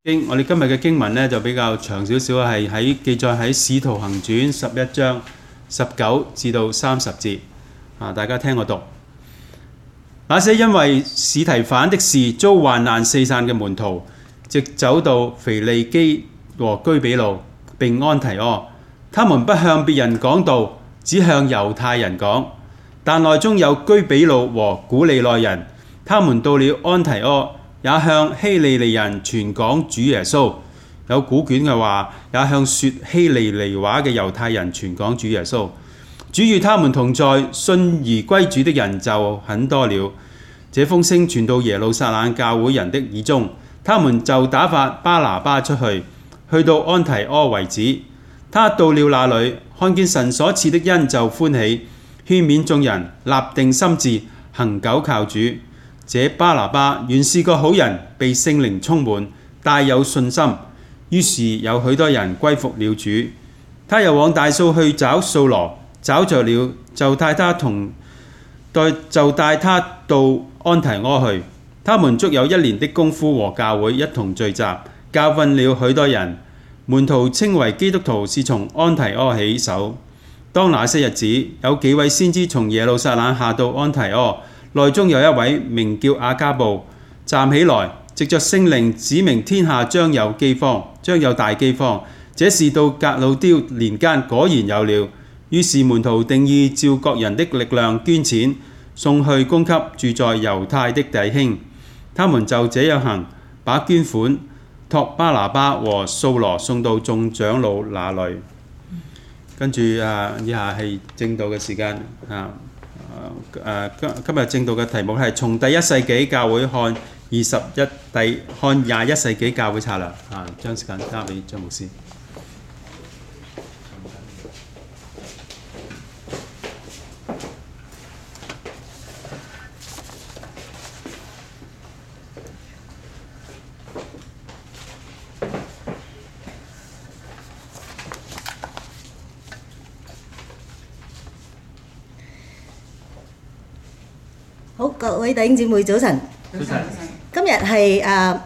我哋今日嘅經文呢就比較長少少，係記載喺《使徒行傳》11章19至到30節。大家聽我讀。那些因為司提反的事遭患難四散嘅門徒，直走到腓利基和居比路並安提阿。他們不向別人講道，只向猶太人講。但內中有居比路和古利奈人，他們到了安提阿，也向希利尼人傳講主耶穌。有古卷嘅話，也向說希利尼話嘅猶太人傳講主耶穌。主與他們同在，信而歸主的人就很多了。這風聲傳到耶路撒冷教會人的耳中，他們就打發巴拿巴出去到安提阿為止。他到了那裏，看見神所賜的恩就歡喜，勸勉眾人立定心志，恒久靠主。這巴拿巴原是個好人，被聖靈充滿，大有信心。於是有許多人歸服了主。他又往大數去找掃羅，找着了，就帶他到安提阿去。他們足有1年的功夫和教會一同聚集，教訓了許多人。門徒稱為基督徒是從安提阿起手。當那些日子，有幾位先知從耶路撒冷下到安提阿，內中有一位名叫亞加布，站起來，藉着聖靈指明天下將有大饑荒。這事到革老丟年間果然有了。於是門徒定意照各人的力量捐錢，送去供給住在猶太的弟兄。他們就這樣行，把捐款託巴拿巴和掃羅送到眾長老那裏。跟住以下係正道嘅時間。今日正道嘅題目係從第1世紀教會看21世紀教會策略。將時間交俾張牧師。 好，各位弟兄姊妹早晨。早晨。今日係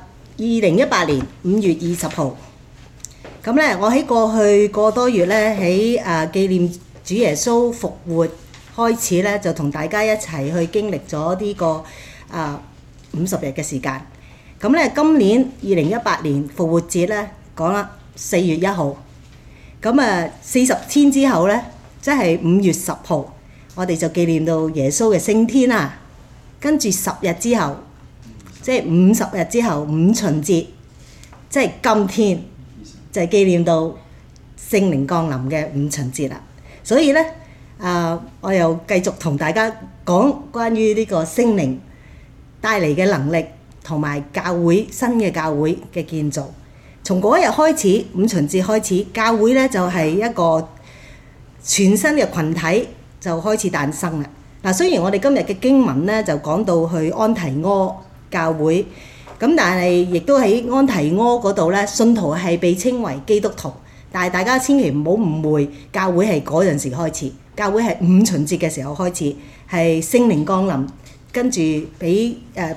2018年5月20號。咁咧，我喺過去個多月咧，喺紀念主耶穌復活開始咧，就同大家一齊去經歷咗呢個50日嘅時間。咁咧，今年2018年復活節咧，講啦4月1號。咁40天之後咧，即係5月10號，我哋就紀念到耶穌嘅升天啦。跟住10日之後，即係50日之後，五旬節，即係今天就係紀念到聖靈降臨嘅五旬節啦。所以咧，我又繼續同大家講關於呢個聖靈帶嚟嘅能力，同埋新嘅教會嘅建造。從嗰一日開始，五旬節開始，教會咧就係一個全新嘅群體就開始誕生啦。嗱，雖然我哋今日嘅經文咧就講到去安提阿教會，咁但係亦都喺安提阿嗰度咧，信徒係被稱為基督徒。但係大家千祈唔好誤會，教會係嗰陣時開始，教會係五旬節嘅時候開始，係聖靈降臨，跟住俾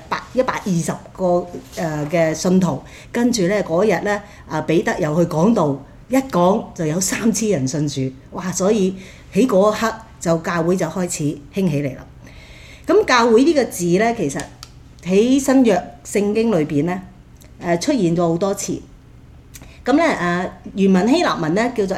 120個嘅信徒，跟住咧嗰日咧彼得又去講道，一講就有3000人信主，哇！所以喺嗰一刻，就教會就開始興起嚟啦。咁教會呢個字咧，其實喺新約聖經裏邊咧，出現咗好多次。咁咧原文希臘文咧叫做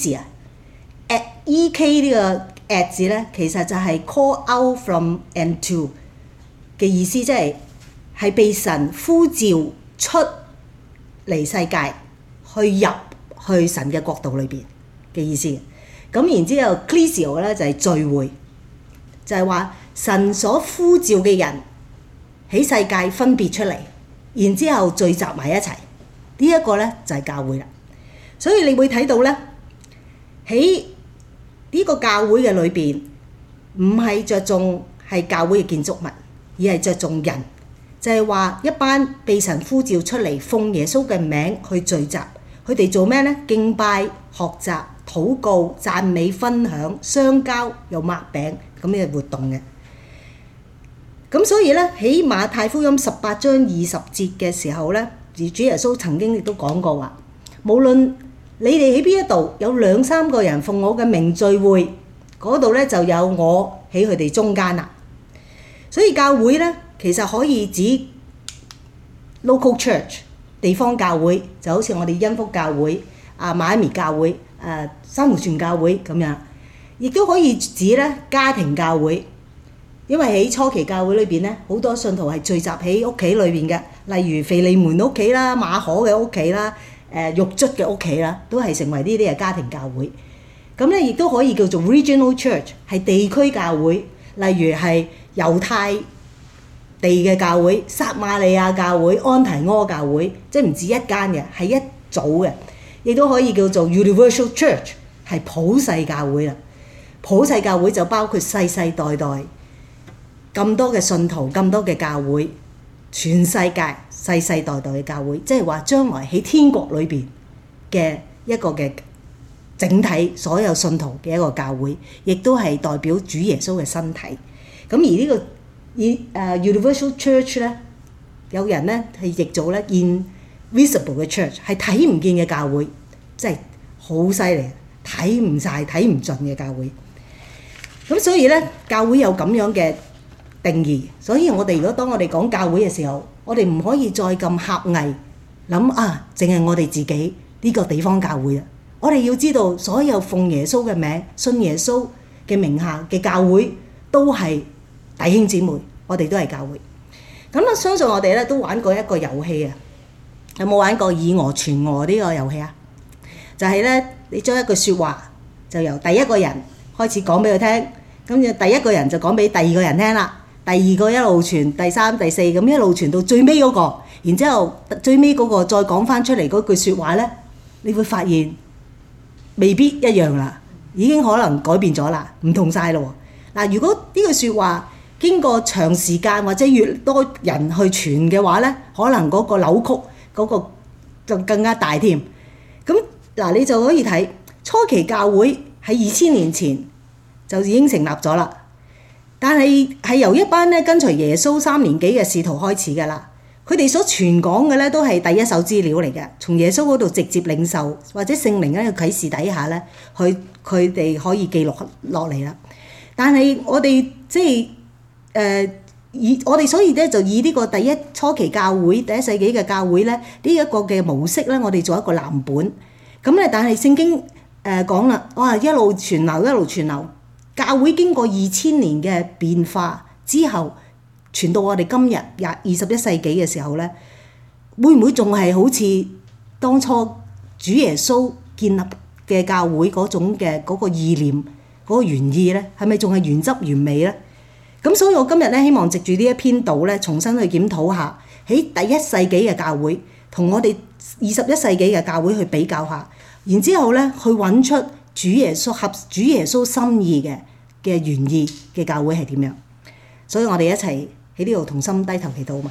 ecclesia，ek 呢個 et 字咧，其實就係 call out from and to 嘅意思，即係被神呼召出嚟世界，去神嘅國度裏邊嘅意思。咁然之後 ecclesia 咧就係聚會，就係話神所呼召嘅人喺世界分別出嚟，然之後聚集埋一齊，呢一個咧就係教會啦。所以你會睇到咧，喺呢個教會嘅裏邊，唔係着重係教會嘅建築物，而係着重人，就係話一班被神呼召出嚟奉耶穌嘅名去聚集，佢哋做咩咧？敬拜、學習、禱告、讚美、分享、相交又擘餅咁嘅活動嘅。咁所以咧喺馬太福音18章20節嘅時候咧， 而主耶穌曾經亦都講過話，無論你哋喺邊一度有2-3個人奉我嘅名聚會，嗰度咧就有我喺佢哋中間啦。所以教會咧其實可以指 local church 地方教會，就好似我哋恩福教會、馬來米教會、珊瑚泉教會咁樣，亦都可以指咧家庭教會。因為喺初期教會裏邊咧，好多信徒係聚集喺屋企裏邊嘅，例如腓利門屋企啦、馬可嘅屋企啦、獄卒嘅屋企啦，都係成為呢啲嘅家庭教會。咁咧亦都可以叫做 regional church， 係地區教會，例如係猶太地嘅教會、撒瑪利亞教會、安提阿教會，即係唔止一間嘅，係一組嘅。亦都可以叫做 universal church， 係普世教會啦。普世教會就包括世世代代咁多嘅信徒，咁多嘅教會，全世界世世代代嘅教會，即係話將來喺天國裏邊嘅一個嘅整體所有信徒嘅一個教會，亦都係代表主耶穌嘅身體。咁而呢個universal church 咧，有人咧係譯做咧 invisible 嘅 church， 係睇唔見嘅教會，即係好犀利，睇唔晒、睇唔盡嘅教會。咁所以咧，教會有咁樣嘅定義，所以我哋如果當我哋講教會嘅時候，我哋唔可以再咁狹隘諗啊，淨係我哋自己呢個地方教會啊！我哋要知道，所有奉耶穌嘅名、信耶穌嘅名下嘅教會都係弟兄姊妹，我哋都係教會。咁我相信我哋咧都玩過一個遊戲啊！有冇玩過以訛傳訛呢個遊戲啊？就係咧，你將一句説話就由第一個人開始講俾佢聽，跟住第一個人就講俾第二個人聽啦。第二個一路傳，第三、第四咁一路傳到最尾嗰個，然之後最尾嗰個再講翻出嚟嗰句説話咧，你會發現未必一樣啦，已經可能改變咗啦，唔同晒咯喎。嗱，如果呢句説話經過長時間或者越多人去傳嘅話咧，可能嗰個扭曲嗰個就更加大添。咁嗱，你就可以睇初期教會喺2000年前就已經成立咗啦。但係由一班咧跟隨耶穌3年幾嘅使徒開始㗎啦，佢哋所傳講嘅咧都係第一手資料嚟嘅，從耶穌嗰度直接領受或者聖靈喺個啟示底下咧，佢哋可以記錄落嚟啦。但係我哋即係我哋所以咧就以呢個第一初期教會第一世紀嘅教會咧呢一個嘅模式咧，我哋做一個藍本。咁咧，但係聖經講啦，哇一路傳流一路傳流。教會經過2000年嘅變化之後，傳到我哋今日21世紀嘅時候咧，會唔會仲係好似當初主耶穌建立嘅教會嗰種嘅嗰個意念、嗰個原意咧？係咪仲係原汁原味咧？咁所以我今日咧希望藉住呢一篇道咧，重新去檢討下喺第一世紀嘅教會同我哋21世紀嘅教會去比較下，然之後咧去揾出主耶穌合主耶穌心意嘅原意嘅教會係點樣？所以我哋一齊喺呢度同心低頭祈禱嘛。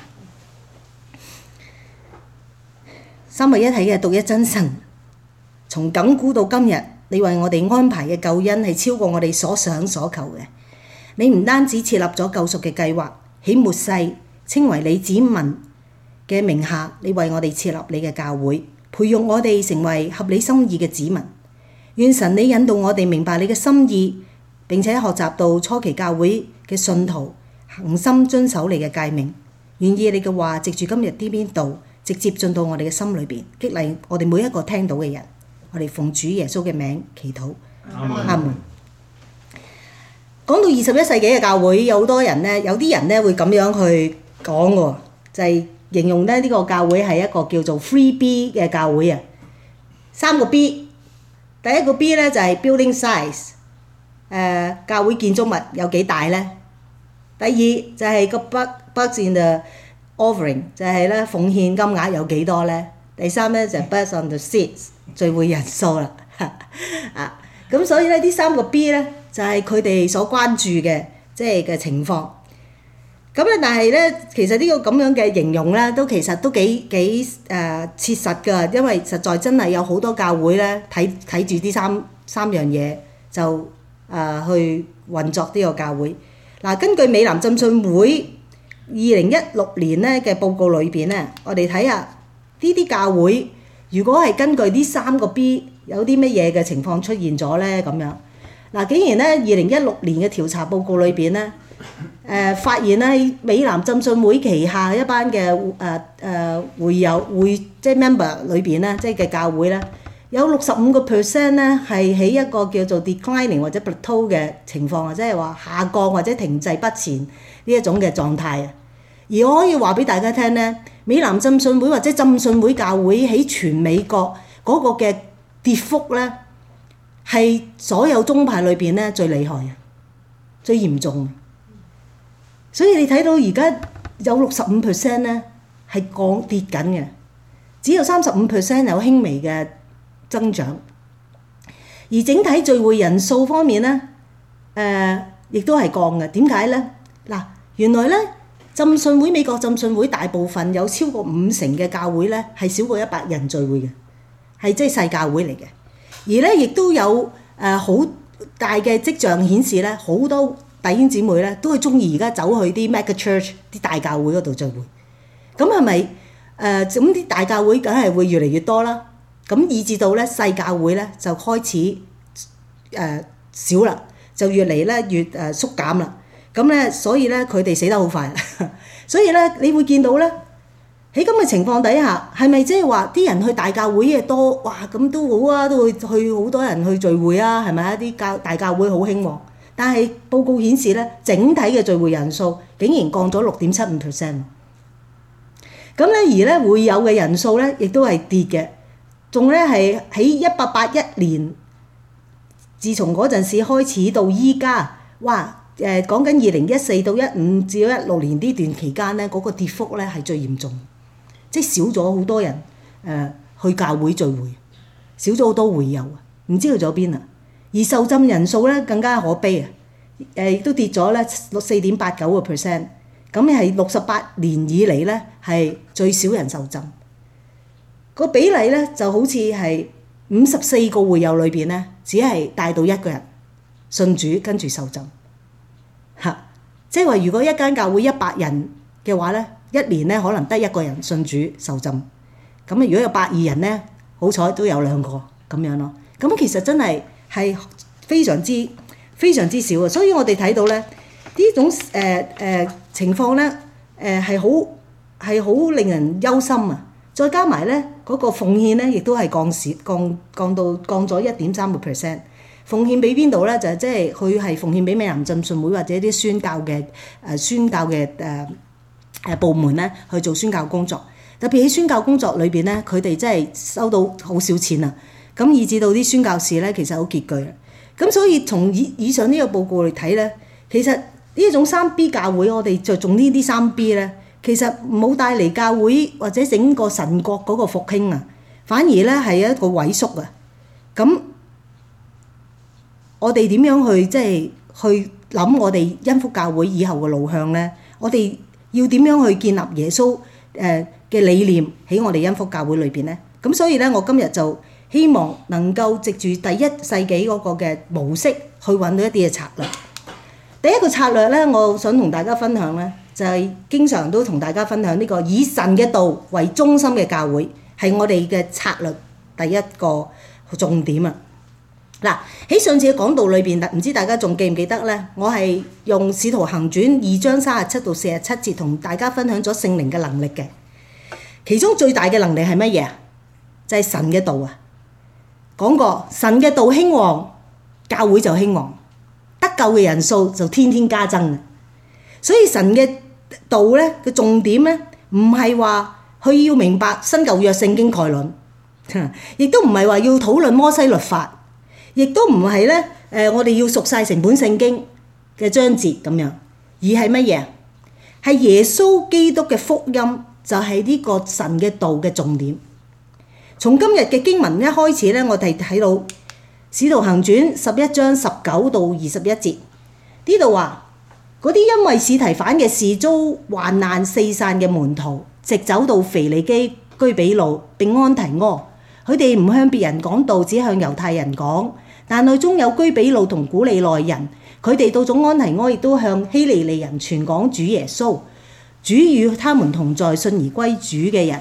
三位一體嘅獨一真神，從亙古到今日，你為我哋安排嘅救恩係超過我哋所想所求嘅。你唔單止設立咗救贖嘅計劃，喺末世稱為你子民嘅名下，你為我哋設立你嘅教會，培育我哋成為合你心意嘅子民。願神你引導我哋明白你嘅心意，並且學習到初期教會嘅信徒恆心遵守你嘅誡命。願意你嘅話藉住今日呢邊道直接進到我哋嘅心裏邊，激勵我哋每一個聽到嘅人。我哋奉主耶穌嘅名祈禱，阿門。講到21世紀嘅教會，有好多人咧，有啲人咧會咁樣去講喎，就係形容咧呢個教會係一個叫做 3B 嘅教會啊。3個 B， 第一個 B 咧就係 building size，教會建築物有幾大咧？第二就係個 budget in the offering， 就係咧奉獻金額有幾多咧？第三咧就係 budget on the seats， 聚會人數啦。啊，咁所以咧呢3個 B 咧就係佢哋所關注嘅即係嘅情況。咁咧，但係咧，其實呢個咁樣嘅形容咧，都其實都幾切實㗎，因為實在真係有好多教會咧睇住呢三樣嘢就去運作呢個教會。嗱，根據美南浸信會2016年咧嘅報告裏邊咧，我哋睇下呢啲教會如果係根據呢3個 B 有啲乜嘢嘅情況出現咗咧咁樣。嗱，竟然咧2016年嘅調查報告裏邊咧，發現咧美南浸信會旗下一班嘅即係 member 裏邊咧，即係嘅教會咧，有65% 咧係喺一個叫做 declining 或者 plateau 嘅情況啊，即係話下降或者停滯不前呢一種嘅狀態啊。而我可以話俾大家聽咧，美南浸信會或者浸信會教會喺全美國嗰個嘅跌幅咧，係所有宗派裏邊咧最厲害嘅、最嚴重嘅。所以你睇到而家有65% 咧係跌緊嘅，只有35% 有輕微嘅增長。而整體聚會人數方面咧，亦都係降嘅。點解咧？嗱，原來咧美國浸信會大部分有超過50%嘅教會咧係少過100人聚會嘅，係即係細教會嚟嘅。而咧亦都有好大嘅跡象顯示咧，好多弟兄姊妹咧都係中意而家走去啲 mega church 啲大教會嗰度聚會。咁係咪咁啲大教會梗係會越嚟越多啦？咁以至到咧細教會咧就開始少啦，就越嚟咧越縮減啦。咁咧所以咧佢哋死得好快。所以咧你會見到咧喺咁嘅情況底下，係咪即係話啲人去大教會嘅多？哇！咁都好啊，都會去好多人去聚會啊，係咪啊？啲大教會好興旺。但係報告顯示咧，整體嘅聚會人數竟然降咗6.75%。咁咧而咧會友嘅人數咧，亦都係跌嘅，仲咧係喺1881年，自從嗰陣時開始到依家，哇！講緊2014到15至16年呢段期間咧，嗰個跌幅咧係最嚴重，即係少咗好多人去教會聚會，少咗好多會友啊，唔知去咗邊啊！而受浸人數咧更加可悲啊！亦都跌咗咧4.89%，咁係68年以嚟咧係最少人受浸。個比例咧就好似係54個會友裏邊咧，只係帶到1個人信主跟住受浸。即係話如果一間教會100人嘅話咧，一年咧可能得1個人信主受浸。咁如果有120人咧，好彩都有2個咁樣咯。咁其實真係非常之少啊！所以我哋睇到咧呢種情況咧係好令人憂心啊！再加埋咧嗰個奉獻咧，亦都係降咗1.3%。奉獻俾邊度咧？就係即係佢係奉獻俾美南浸信會或者啲宣教嘅部門咧去做宣教工作。特別喺宣教工作裏邊咧，佢哋真係收到好少錢啊！咁以至到啲宣教士咧其實好拮據。咁所以從以上呢個報告嚟睇咧，其實呢一種3B 教會，我哋着重呢啲3B 咧，其實冇帶嚟教會或者整個神國嗰個復興啊，反而咧係一個萎縮啊。咁我哋點樣去諗我哋恩福教會以後嘅路向咧？我哋要點樣去建立耶穌嘅理念喺我哋恩福教會裏邊咧？咁所以咧，我今日就希望能夠藉住第1世紀嗰個嘅模式去揾到一啲嘅策略。第一個策略咧，我想同大家分享咧，就係經常都同大家分享呢個以神嘅道為中心嘅教會，係我哋嘅策略第一個重點啊！嗱，喺上次嘅講道裏邊，唔知大家仲記唔記得咧？我係用《使徒行傳》2章37到47節同大家分享咗聖靈嘅能力嘅。其中最大嘅能力係乜嘢啊？就係神嘅道啊！講過神嘅道興旺，教會就興旺，得救嘅人數就天天加增。所以神嘅道咧嘅重點咧，唔係話佢要明白新舊約聖經概論，亦都唔係話要討論摩西律法。亦都唔係咧，我哋要熟晒成本聖經嘅章節咁樣，而係乜嘢？係耶穌基督嘅福音，就係呢個神嘅道嘅重點。從今日嘅經文一開始咧，我哋睇到《使徒行傳》11章19到21節，呢度話嗰啲因為司提反嘅事遭患難四散嘅門徒，直走到腓尼基、居比路並安提阿。佢哋唔向別人講道，只向猶太人講。但內中有居比路同古利奈人，佢哋到咗安提阿，亦都向希利尼人傳講主耶穌。主與他們同在，信而歸主嘅人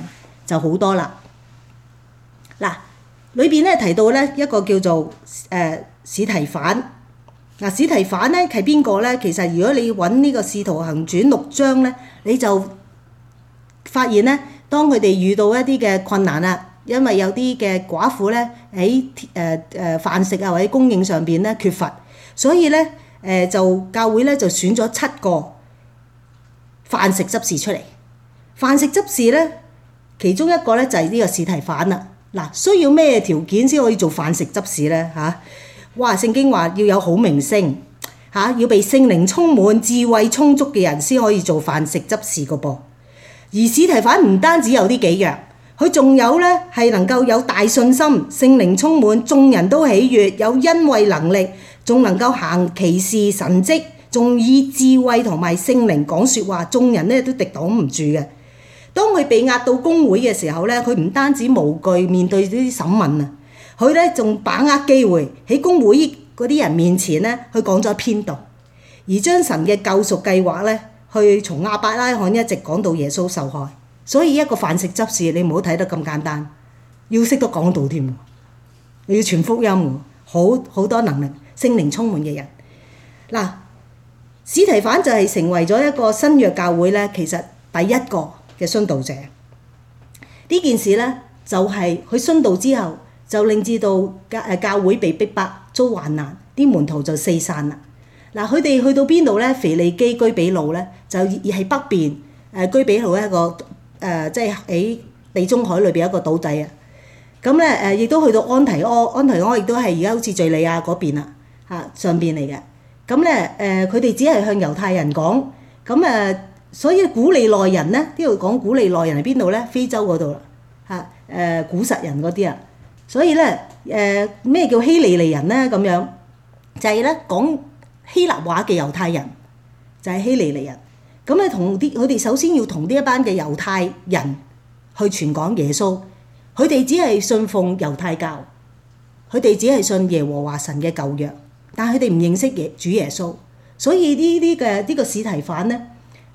就好多啦。嗱，裏邊咧提到咧一個叫做史提反。嗱，史提反咧係邊個咧？其實如果你揾呢個《使徒行傳》6章咧，你就發現咧，當佢哋遇到一啲嘅困難啊，因為有啲嘅寡婦咧喺飯食啊或者供應上邊咧缺乏，所以咧就教會咧就選咗7個飯食執事出嚟。飯食執事咧，其中一個咧就係呢個史提反啦。嗱，需要咩條件先可以做飯食執事咧？哇！聖經話要有好名聲要被聖靈充滿、智慧充足嘅人先可以做飯食執事個噃。而史提反唔單止有呢幾樣，佢仲有咧係能夠有大信心、聖靈充滿，眾人都喜悅，有恩惠能力，仲能夠行奇事神蹟，仲以智慧同埋聖靈講説話，眾人咧都敵擋唔住嘅。當佢被押到公會嘅時候咧，佢唔單止無懼面對呢啲審問啊，佢咧仲把握機會喺公會嗰啲人面前咧，佢講咗篇道，而將神嘅救贖計劃咧，去從亞伯拉罕一直講到耶穌受害。所以一個飯食執事，你唔好睇得咁簡單，要識得講道添，你要傳福音喎，好多能力，聖靈充滿嘅人。嗱，史提反就係成為咗一個新約教會咧，其實第一個嘅殉道者。呢件事咧就係佢殉道之後，就令至到教會被逼迫、遭患難，啲門徒就四散啦。嗱，佢哋去到邊度咧？腓利基、居比路咧，就係北邊居比路一個即係喺地中海裏邊一個島仔啊。咁咧亦都去到安提阿，安提阿亦都係而家好似敍利亞嗰邊啦上邊嚟嘅。咁咧佢哋只係向猶太人講，咁所以古利奈人咧，呢度講古利奈人係邊度咧？非洲嗰度啦古實人嗰啲啊。所以咧咩叫希利尼人咧？咁樣就係咧講希臘話嘅猶太人，就係希利尼人。咁咧佢哋首先要同呢一班嘅猶太人去傳講耶穌，佢哋只係信奉猶太教，佢哋只係信耶和華神嘅舊約，但係佢哋唔認識主耶穌。所以呢個史提反咧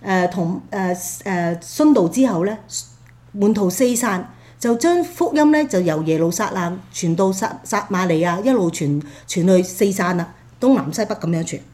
殉道之後咧，門徒四散，就將福音咧就由耶路撒冷傳到撒瑪利亞，一路傳去四散啦，東南西北咁樣傳。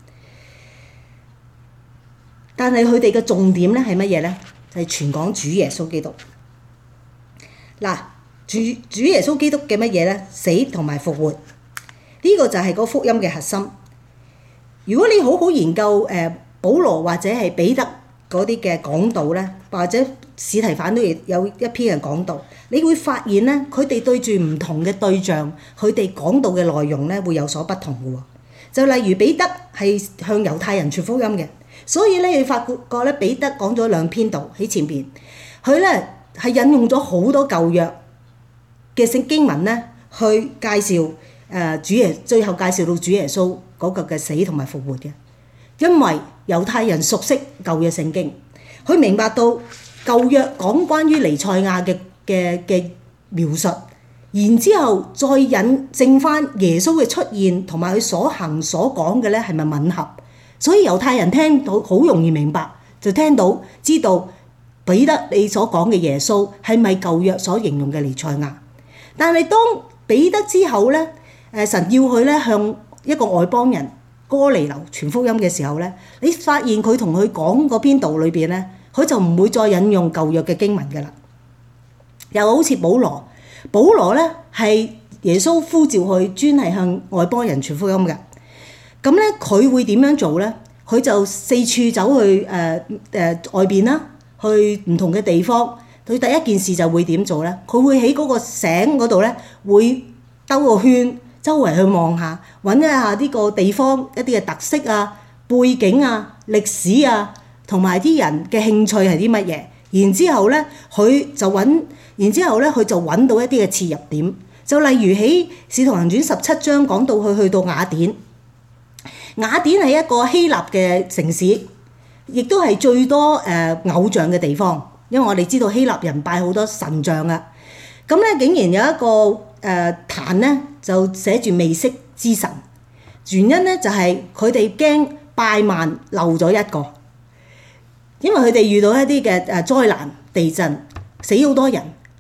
但係佢哋嘅重點咧係乜嘢咧？就係傳講主耶穌基督。嗱，主耶穌基督嘅乜嘢咧？死同埋復活，呢個就係個福音嘅核心。如果你好好研究保羅或者係彼得嗰啲嘅講道咧，或者史提反都有一篇嘅講道，你會發現咧，佢哋對住唔同嘅對象，佢哋講道嘅內容咧會有所不同嘅喎。就例如彼得係向猶太人傳福音嘅，所以咧你發覺咧彼得講咗2篇道喺前邊，佢咧係引用咗好多舊約嘅聖經文咧去介紹最後介紹到主耶穌嗰個嘅死同埋復活嘅。因為猶太人熟悉舊約聖經，佢明白到舊約講關於彌賽亞嘅描述，然之後再引證翻耶穌嘅出現同埋佢所行所講嘅咧係咪吻合，所以猶太人聽到好容易明白，就聽到知道彼得你所講嘅耶穌係咪舊約所形容嘅彌賽亞。但係當彼得之後咧，神要佢咧向一個外邦人哥尼流傳福音嘅時候咧，你發現佢同佢講嗰篇道裏邊咧，佢就唔會再引用舊約嘅經文㗎啦。又好似保羅咧係耶穌呼召佢專係向外邦人傳福音嘅。咁咧佢會點樣做咧？佢就四處走去外邊啦，去唔同嘅地方。佢第一件事就會點做咧？佢會喺嗰個井嗰度咧，會兜個圈，周圍去望下，揾一下呢個地方一啲嘅特色啊、背景啊、歷史啊，同埋啲人嘅興趣係啲乜嘢。然之後咧，佢就揾到一啲嘅切入點。就例如喺《使徒行傳》17章講到佢去到雅典。雅典係一個希臘嘅城市，亦都係最多偶像嘅地方。因為我哋知道希臘人拜好多神像啊。咁咧竟然有一個壇咧就寫住未識之神，原因咧就係佢哋驚拜萬漏咗一個，因為佢哋遇到一啲嘅災難、地震，死好多人，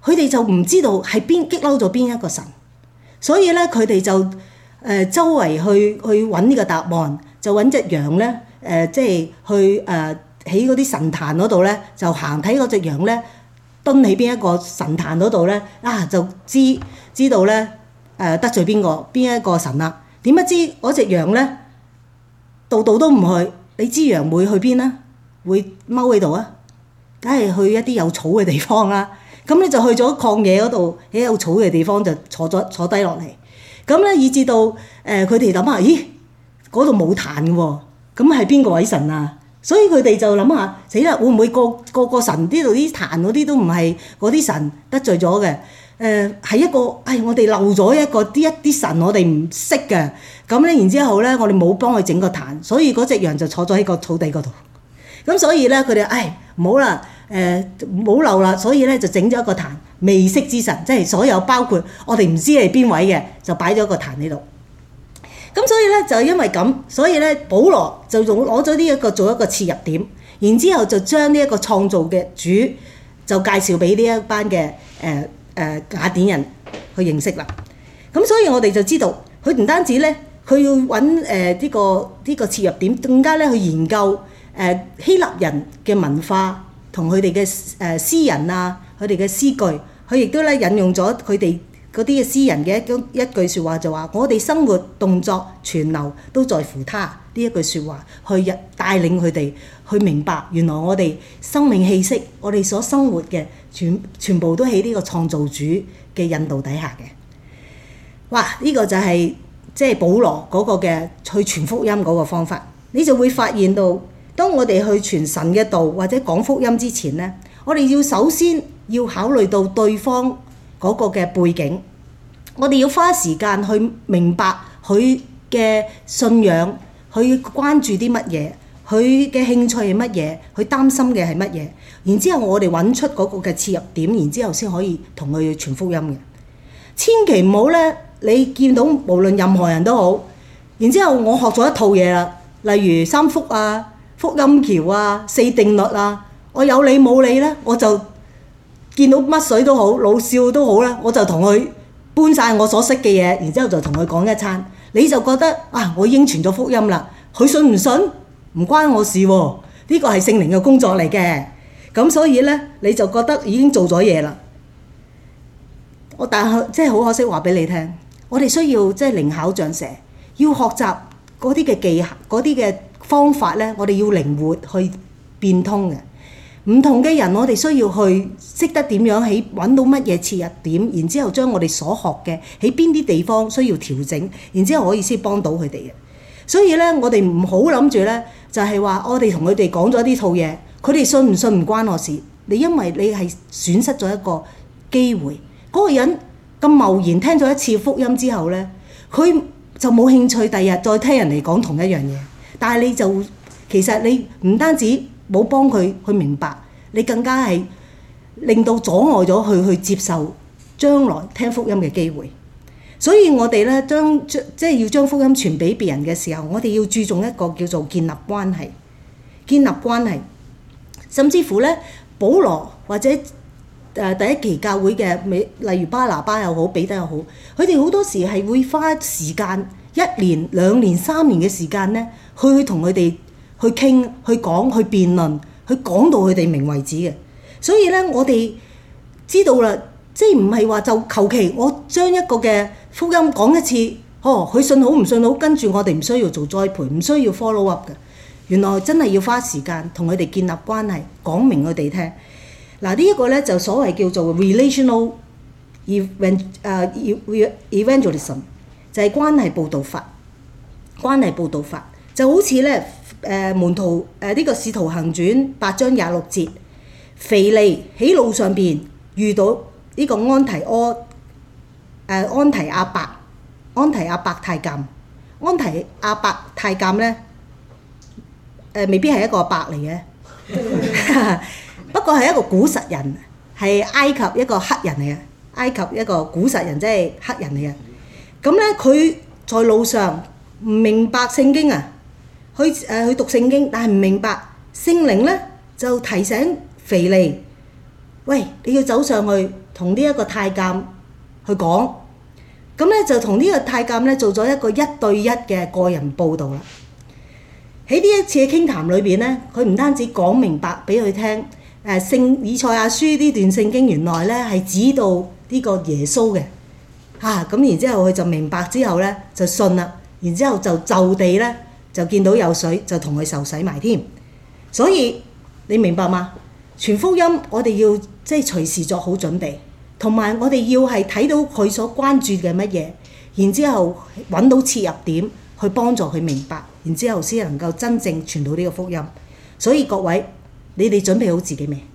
佢哋就唔知道係激嬲咗邊一個神，所以咧佢哋就周圍去揾呢個答案，就揾隻羊咧即係去喺嗰啲神壇嗰度咧，就行睇嗰隻羊咧蹲喺邊一個神壇嗰度咧就知道咧得罪邊一個神啦。點不知嗰隻羊咧度度都唔去，你知羊會去邊啊？會踎喺度啊？梗係去一啲有草嘅地方啦。咁你就去咗曠野嗰度，喺有草嘅地方就坐低落嚟。咁咧以至到佢哋諗下，咦嗰度冇壇嘅喎，咁係邊個位神啊？所以佢哋就諗下，死啦，會唔會個神呢度啲壇嗰啲都唔係嗰啲神得罪咗嘅？係一個我哋漏咗一啲神，我哋唔識嘅。咁咧然之後咧，我哋冇幫佢整個壇，所以嗰隻羊就坐咗喺個草地嗰度。咁所以咧，佢哋唔好啦，唔好漏啦，所以咧就整咗一個壇，未識之神，即係所有包括我哋唔知係邊位嘅，就擺咗個壇喺度。咁所以咧就因為咁，所以咧保羅就攞咗呢一個做一個切入點，然之後就將呢一個創造嘅主就介紹俾呢一班嘅雅典人去認識啦。咁所以我哋就知道，佢唔單止咧，佢要揾呢個切入點，更加咧去研究希臘人嘅文化同佢哋嘅詩人啊，佢哋嘅詩句，佢亦都咧引用咗佢哋嗰啲嘅詩人嘅一句説話，就話我哋生活動作存留都在乎他呢一句説話，去帶領佢哋去明白原來我哋生命氣息，我哋所生活嘅全部都喺呢個創造主嘅引導底下嘅。哇！呢個就係即係保羅嗰個嘅去傳福音嗰個方法，你就會發現到，當我哋去傳神嘅道或者講福音之前呢，我哋要首先要考慮到對方嗰個嘅背景，我哋要花時間去明白佢嘅信仰，佢關注啲乜嘢，佢嘅興趣係乜嘢，佢擔心嘅係乜嘢，然之後我哋揾出嗰個嘅切入點，然之後先可以同佢傳福音嘅。千祈唔好呢，你見到無論任何人都好，然之後我學咗一套嘢啦，例如三福啊、福音橋啊、四定律啊，我有理冇理呢，我就見到乜水都好，老少都好啦，我就同佢搬晒我所識嘅嘢，然之後就同佢講一餐，你就覺得我已經傳咗福音啦，佢信唔信唔關我事喎，呢個係聖靈嘅工作嚟嘅，咁所以呢，你就覺得已經做咗嘢啦。但係即係好可惜話俾你聽，我哋需要即係靈巧像蛇，要學習嗰啲嘅技巧、嗰啲嘅方法呢，我哋要靈活去變通嘅。唔同嘅人，我哋需要去識得點樣喺揾到乜嘢切入點，然之後將我哋所學嘅喺邊啲地方需要調整，然之後可以先幫到佢哋嘅。所以呢，我哋唔好諗住呢，就係話我哋同佢哋講咗呢套嘢，佢哋信唔信唔關我事。你因為你係損失咗一個機會。嗰個人咁貿然聽咗一次福音之後呢，佢就冇興趣第日再聽人哋講同一樣嘢。但係你就其實你唔單止冇幫佢去明白，你更加係令到阻礙咗佢去接受將來聽福音嘅機會。所以我哋呢，即係要將福音傳俾別人嘅時候，我哋要注重一個叫做建立關係。建立關係，甚至乎呢，保羅或者第一期教會嘅，例如巴拿巴又好，彼得又好，佢哋好多時係會花時間1年、2年、3年嘅時間呢，去同佢哋去傾、去講、去辯論、去講到佢哋明為止嘅。所以呢，我哋知道啦，即係唔係話就求其我將一個嘅福音講一次，佢信好唔信好，跟住我哋唔需要做栽培，唔需要 follow up 嘅。原來真係要花時間同佢哋建立關係，講明佢哋聽。嗱，呢一個咧就所謂叫做 relational evangelism， 就係關係報導法。關係報導法就好似咧門徒呢個使徒行傳8章26節，腓利喺路上邊遇到呢個安提阿伯太監。安提阿伯太監咧未必係一個伯嚟嘅。不過係一個古實人，係埃及一個黑人嚟嘅，埃及一個古實人即係黑人嚟嘅。咁咧佢在路上唔明白聖經啊，去讀聖經，但係唔明白聖靈咧就提醒腓利，喂，你要走上去同呢一個太監去講，咁咧就同呢個太監咧做咗一個1對1嘅個人報導啦。喺呢一次嘅傾談裏邊咧，佢唔單止講明白俾佢聽，聖以賽亞書呢段聖經原來咧係指到呢個耶穌嘅，咁然之後佢就明白之後咧就信啦，然之後就地咧就見到有水，就同佢受洗埋添。所以你明白嗎？傳福音我哋要即係隨時作好準備，同埋我哋要係睇到佢所關注嘅乜嘢，然之後揾到切入點去幫助佢明白，然之後先能夠真正傳到呢個福音。所以各位，你哋準備好自己未？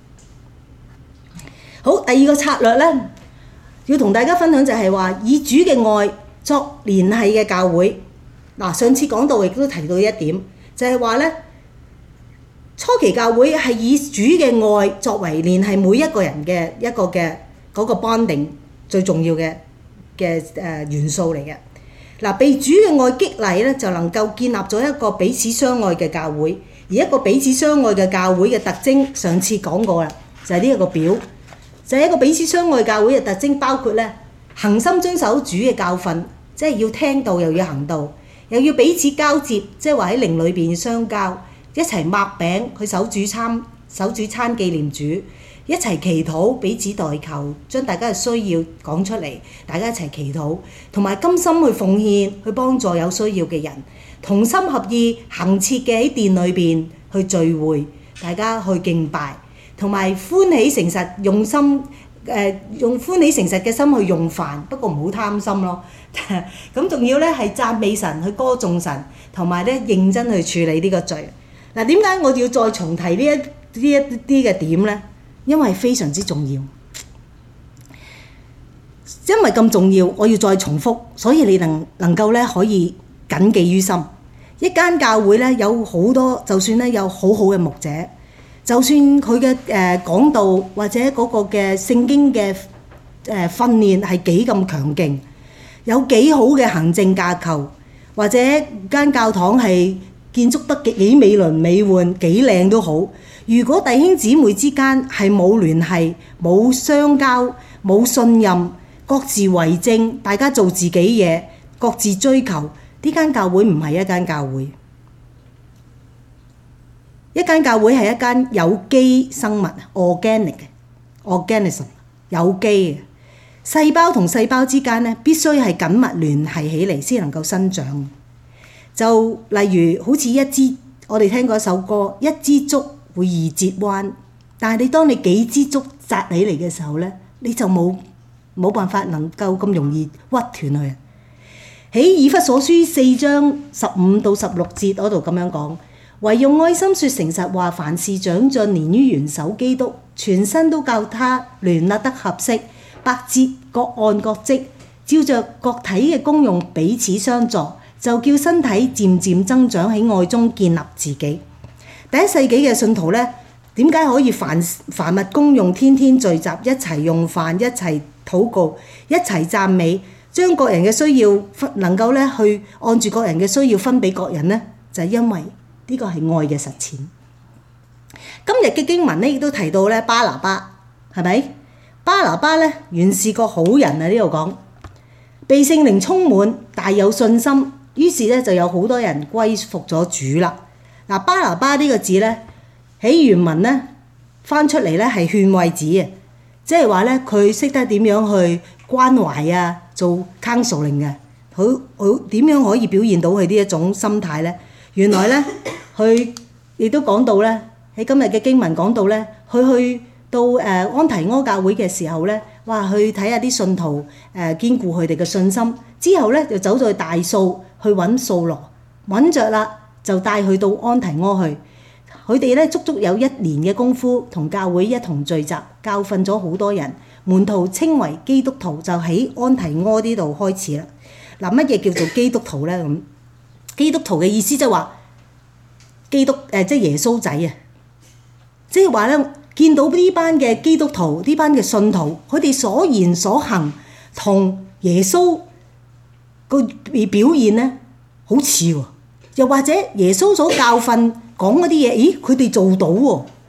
好，第二個策略呢，要同大家分享就係話以主嘅愛作聯繫嘅教會。嗱，上次講到亦都提到一點，就係話呢，初期教會係以主嘅愛作為聯繫每一個人嘅一個嘅嗰個 bonding 最重要嘅元素嚟嘅。嗱，被主嘅愛激勵咧，就能夠建立咗一個彼此相愛嘅教會。而一個彼此相愛嘅教會嘅特徵，上次講過啦，就係呢一個表，就係一個彼此相愛教會嘅特徵，包括咧恆心遵守主嘅教訓，即係要聽道又要行道，又要彼此交接，即係話喺靈裏邊相交，一齊擘餅去守主餐紀念主，一齊祈禱彼此代求，將大家嘅需要講出嚟，大家一齊祈禱，同埋甘心去奉獻，去幫助有需要嘅人，同心合意恆切嘅喺殿裏邊去聚會，大家去敬拜，同埋歡喜誠實用心用歡喜誠實嘅心去用飯，不過唔好貪心咯。咁仲要咧係讚美神，去歌頌神，同埋咧認真去處理呢個罪。嗱，點解我要再重提呢一啲嘅點呢？因為非常之重要，因為咁重要，我要再重複，所以你能夠咧可以謹記於心。一間教會咧有好多，就算咧有好好嘅牧者，就算佢嘅講道或者嗰個嘅聖經嘅訓練係幾咁強勁，有幾好嘅行政架構，或者間教堂係建築得幾美輪美奐、幾靚都好。如果弟兄姊妹之間係冇聯繫、冇相交、冇信任，各自為政，大家做自己嘢，各自追求，呢間教會唔係一間教會。一間教會係一間有機生物 ，organic 嘅 organism 有機嘅細胞同細胞之間咧，必須係緊密聯繫起嚟先能夠生長。就例如好似一支，我哋聽過一首歌，一支竹會易折彎，但係當你幾支竹紮起嚟嘅時候咧，你就冇辦法能夠咁容易屈斷佢。喺以弗所書4章15到16節嗰度咁樣講，唯用愛心說誠實話，凡事長進，連於元首基督，全身都教他聯絡得合適，百節各按各職，照着各體嘅功用彼此相助，就叫身體漸漸增長，喺愛中建立自己。第一世紀嘅信徒咧，點解可以凡物公用，天天聚集，一齊用飯，一齊禱告，一齊讚美，將各人嘅需要能夠咧去按住各人嘅需要分俾各人呢？就係因為呢個係愛嘅實踐。今日嘅經文咧亦都提到咧巴拿巴，係咪？巴拿巴咧原是個好人啊，呢度講被聖靈充滿，大有信心，於是咧就有好多人歸服咗主啦。嗱，巴拿巴呢個字咧喺原文咧翻出嚟咧係勸慰子嘅，即係話咧佢識得點樣去關懷啊，做 counseling 嘅，好點樣可以表現到佢呢一種心態咧？原來咧佢亦都講到咧喺今日嘅經文講到咧，佢去到安提阿教會嘅時候咧，哇去睇下啲信徒堅固佢哋嘅信心，之後咧就走咗去大數去揾掃羅，揾着啦。就帶佢到安提阿去，佢哋咧足足有1年嘅功夫，同教會一同聚集，教訓咗好多人，門徒稱為基督徒，就喺安提阿呢度開始啦。嗱，乜嘢叫做基督徒咧？咁基督徒嘅意思即係話基督即係耶穌仔啊！即係話咧，見到呢班嘅基督徒，呢班嘅信徒，佢哋所言所行同耶穌個表現咧好似喎。又或者耶穌所教訓講嗰啲嘢，咦佢哋做到喎，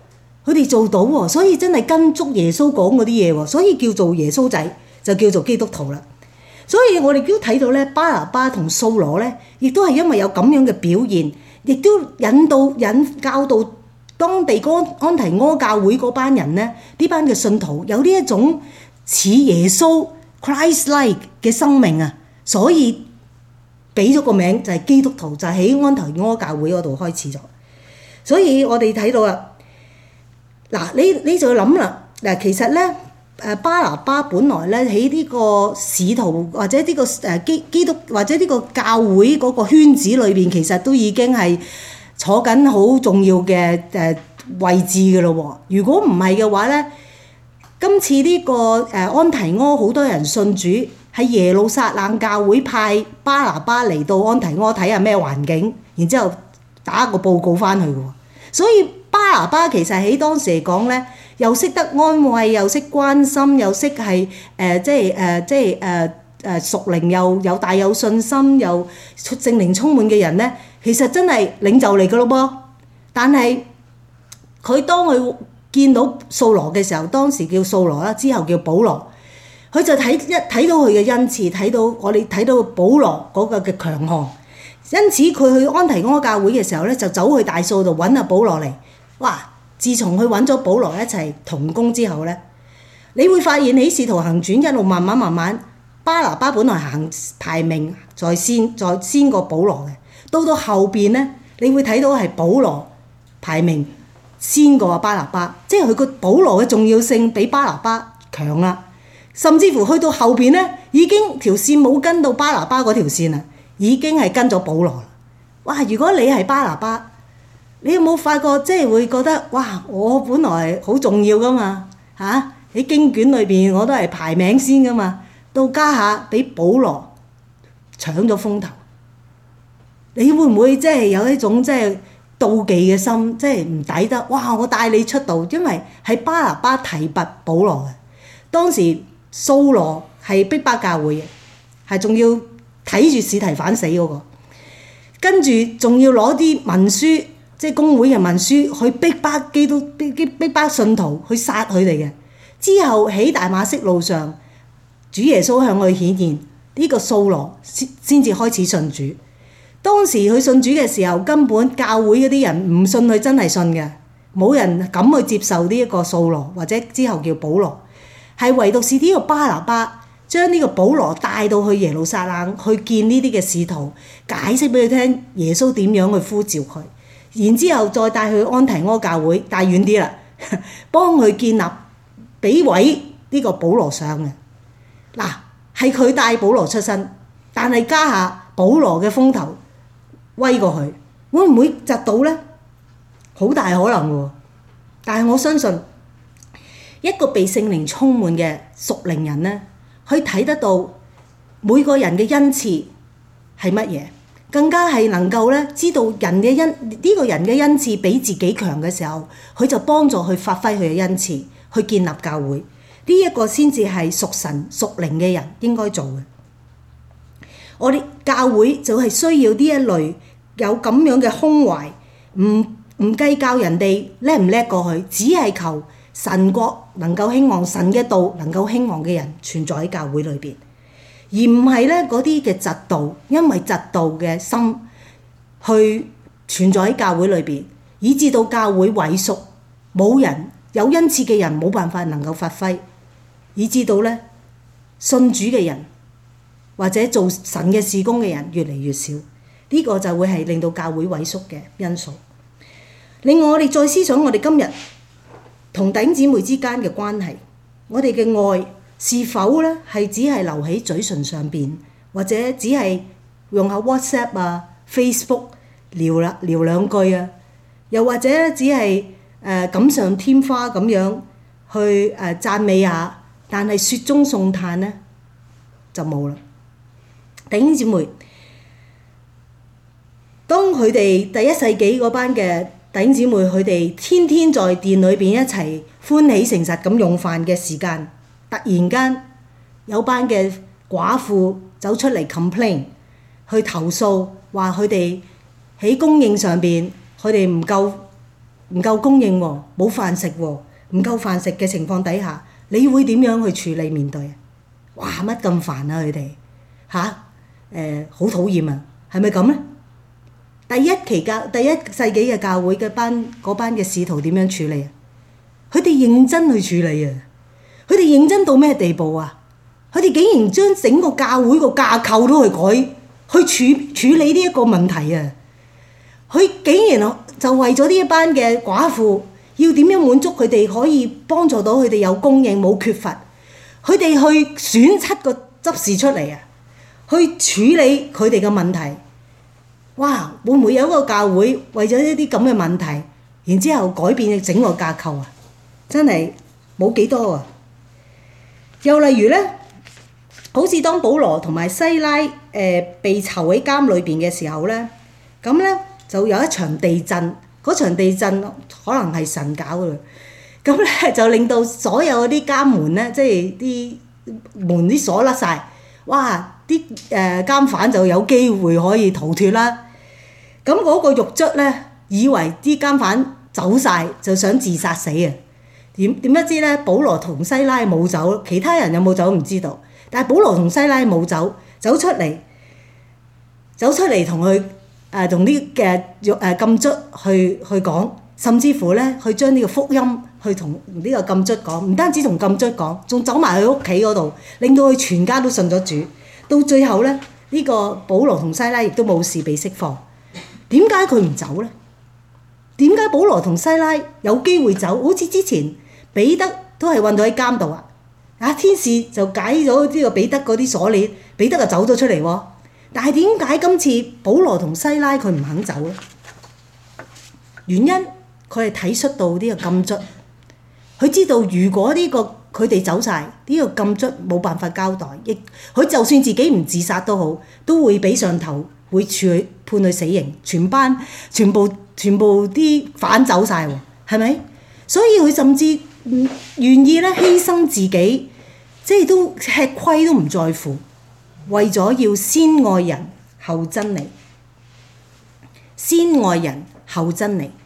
佢哋做到喎，所以真係跟足耶穌講嗰啲嘢喎，所以叫做耶穌仔，就叫做基督徒啦。所以我哋都睇到咧，巴拿巴同掃羅咧，亦都係因為有咁樣嘅表現，亦都引教導當地安提阿教會嗰班人咧，呢班嘅信徒有呢一種似耶穌 Christ-like 嘅生命啊，所以俾咗個名就係基督徒，就喺安提阿教會嗰度開始咗。所以我哋睇到啦。嗱，你就諗啦，嗱，其實咧，巴拿巴本來咧喺呢個使徒或者呢個基督或者呢個教會嗰個圈子裏邊，其實都已經係坐緊好重要嘅位置嘅咯喎。如果唔係嘅話咧，今次呢個安提阿好多人信主，喺耶路撒冷教會派巴拿巴嚟到安提阿睇下咩環境，然之後打個報告翻去嘅喎，所以。巴拿巴其實喺當時嚟講咧，又識得安慰，又識關心，又識係屬靈又有大有信心，又聖靈充滿嘅人咧，其實真係領袖嚟嘅咯噃。但係佢當佢見到掃羅嘅時候，當時叫掃羅啦，之後叫保羅，佢就睇到佢嘅恩賜，我哋睇到保羅嗰個嘅強項，因此佢去安提阿教會嘅時候咧，就走去大數度揾阿保羅嚟。哇！自從佢揾咗保羅一齊同工之後咧，你會發現喺《使徒行傳》一路慢慢，巴拿巴本來行排名在先過保羅嘅，到後邊咧，你會睇到係保羅排名先過巴拿巴，即係佢個保羅嘅重要性比巴拿巴強啦。甚至乎去到後邊咧，已經條線冇跟到巴拿巴嗰條線啦，已經係跟咗保羅啦。哇！如果你係巴拿巴，你有冇發覺即係會覺得哇？我本來好重要噶嘛嚇，喺經卷裏邊我都係排名先噶嘛，到家下俾保羅搶咗風頭，你會唔會即係有一種即係妒忌嘅心，即係唔抵得？哇！我帶你出道，因為係巴拿巴提拔保羅嘅。當時掃羅係逼迫教會嘅，係仲要睇住司提反死嗰個，跟住仲要攞啲文書。即係公會嘅文書去逼迫信徒去殺佢哋嘅。之後喺大馬色路上，主耶穌向佢顯現，呢個掃羅先至開始信主。當時佢信主嘅時候，根本教會嗰啲人唔信佢真係信嘅，冇人敢去接受呢一個掃羅，或者之後叫保羅，係唯獨是呢個巴拿巴將呢個保羅帶到去耶路撒冷去見呢啲嘅使徒，解釋俾佢聽耶穌點樣去呼召佢。然之後再帶去安提阿教會，帶遠啲啦，幫佢建立，俾位呢個保羅上嘅。嗱，係佢帶保羅出身，但係家下保羅嘅風頭威過佢，會唔會窒到呢？好大可能喎。但係我相信一個被聖靈充滿嘅屬靈人呢，可以睇得到每個人嘅恩賜係乜嘢。更加係能夠咧知道人嘅呢個人嘅恩賜比自己強嘅時候，佢就幫助去發揮佢嘅恩賜，去建立教會。呢一個先至係屬神屬靈嘅人應該做嘅。我哋教會就係需要呢一類有咁樣嘅胸懷，唔計較人哋叻唔叻過去，只係求神國能夠興旺，神嘅道能夠興旺嘅人存在喺教會裏邊。而唔係咧嗰啲嘅嫉妒，因為嫉妒嘅心去存在喺教會裏邊，以致到教會萎縮，冇人有恩賜嘅人冇辦法能夠發揮，以致到咧信主嘅人或者做神嘅事工嘅人越嚟越少，呢個就會係令到教會萎縮嘅因素。另外，我哋再思想我哋今日同弟兄姊妹之間嘅關係，我哋嘅愛是否咧係只係留喺嘴唇上邊，或者只係用下 WhatsApp 啊、Facebook 聊兩句啊，又或者只係錦上添花咁樣去讚美下，但係雪中送炭咧就冇啦。弟兄姊妹，當佢哋第一世紀嗰班嘅弟兄姊妹，佢哋天天在殿裏邊一齊歡喜誠實咁用飯嘅時間，突然間有班嘅寡婦走出嚟 complain， 去投訴，話佢哋喺供應上邊佢哋唔唔夠供應喎，冇飯食喎，唔夠飯食嘅情況底下，你會點樣去處理面對啊？哇！乜咁煩啊佢哋好討厭啊，係咪咁咧？第一世紀嘅教會嘅嗰班嘅使徒點樣處理啊？佢哋認真去處理啊！佢哋認真到咩地步啊？佢哋竟然將整個教會個架構都去改，去處理呢一個問題啊！佢竟然就為咗呢一班嘅寡婦，要點樣滿足佢哋，可以幫助到佢哋有供應冇缺乏，佢哋去選7個執事出嚟啊，去處理佢哋嘅問題。哇！會唔會有一個教會為咗一啲咁嘅問題，然之後改變整個架構啊？真係冇幾多啊！又例如咧，好似當保羅同埋西拉被囚喺監裏邊嘅時候咧，咁咧就有一場地震，嗰場地震可能係神搞嘅，咁咧就令到所有嗰啲監門咧，即係啲門啲鎖甩晒，哇！啲監犯就有機會可以逃脫啦。咁嗰個獄卒咧，以為啲監犯走晒，就想自殺死啊！點不知咧，保羅同西拉冇走，其他人有冇走唔知道。但係保羅同西拉冇走，走出嚟同佢同啲嘅禁卒去講，甚至乎咧去將呢個福音去同呢個禁卒講，唔單止同禁卒講，仲走埋去屋企嗰度，令到佢全家都信咗主。到最後咧，呢個保羅同西拉亦都冇事被釋放。點解佢唔走咧？點解保羅同西拉有機會走？好似之前彼得都係韞到喺監度啊！天使就解咗呢個彼得嗰啲鎖鏈，彼得就走咗出嚟喎。但係點解今次保羅同西拉佢唔肯走咧？原因佢係體恤到呢個禁卒，佢知道如果呢個佢哋走晒，呢個禁卒冇辦法交代，亦佢就算自己唔自殺都好，都會俾上頭會判佢死刑，全部啲犯走晒喎，係咪？所以佢甚至唔願意咧犧牲自己，即係都吃虧都唔在乎，為咗要先愛人後真理，先愛人後真理，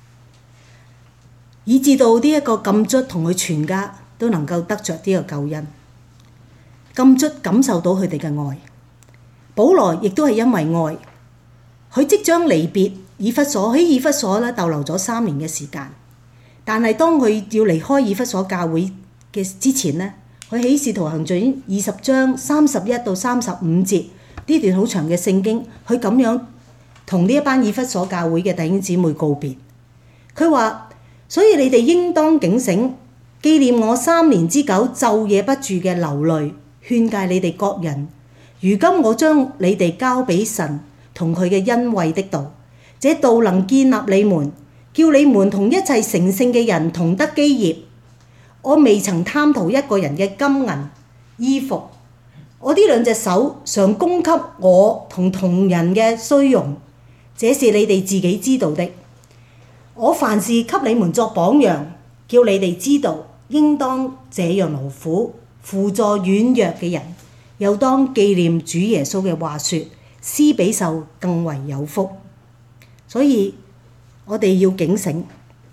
以致到呢一個禁卒同佢全家都能夠得着呢個救恩。禁卒感受到佢哋嘅愛，保羅亦都係因為愛，佢即將離別以弗所，喺以弗所咧逗留咗3年嘅時間。但係當佢要離開以弗所教會嘅之前咧，佢喺《使徒行傳》20章31到35節呢段好長嘅聖經，佢咁樣同呢一班以弗所教會嘅弟兄姊妹告別。佢話：所以你哋應當警醒，紀念我3年之久晝夜不住嘅流淚，勸誡你哋各人。如今我將你哋交俾神同佢嘅恩惠的道，這道能建立你們，叫你們同一切成聖嘅人同得基業。我未曾貪圖一個人嘅金銀衣服，我呢2隻手常供給我同人嘅需用，這是你哋自己知道的。我凡事給你們作榜樣，叫你哋知道應當這樣勞苦，輔助軟弱嘅人，又當紀念主耶穌嘅話說：施比受更為有福。所以我哋要警醒，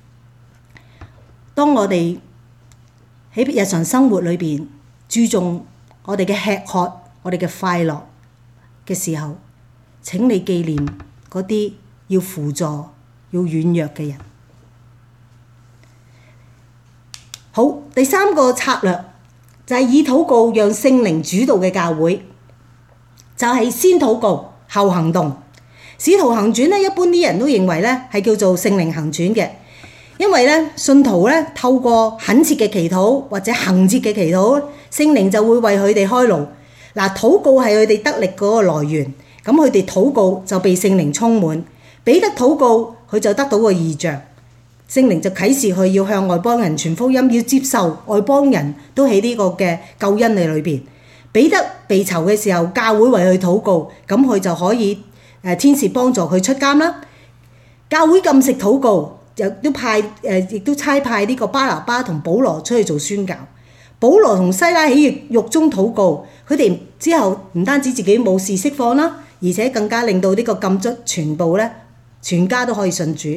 當我哋喺日常生活裏邊注重我哋嘅吃喝、我哋嘅快樂嘅時候，請你紀念嗰啲要輔助、要軟弱嘅人。好，第3個策略就係以禱告讓聖靈主導嘅教會，就係先禱告後行動。使徒行傳咧，一般啲人都認為咧係叫做聖靈行傳嘅，因為咧信徒咧透過懇切嘅祈禱或者恆切嘅祈禱，聖靈就會為佢哋開路。嗱，禱告係佢哋得力嗰個來源，咁佢哋禱告就被聖靈充滿。彼得禱告，佢就得到個異象，聖靈就啟示佢要向外邦人傳福音，要接受外邦人都喺呢個嘅救恩嘅裏邊。彼得被囚嘅時候，教會為佢禱告，咁佢就可以天使幫助佢出監啦。教會禁食禱告，亦都差派呢個巴拿巴同保羅出去做宣教。保羅同西拉喺獄中禱告，佢哋之後唔單止自己冇事釋放啦，而且更加令到呢個禁卒全家都可以信主。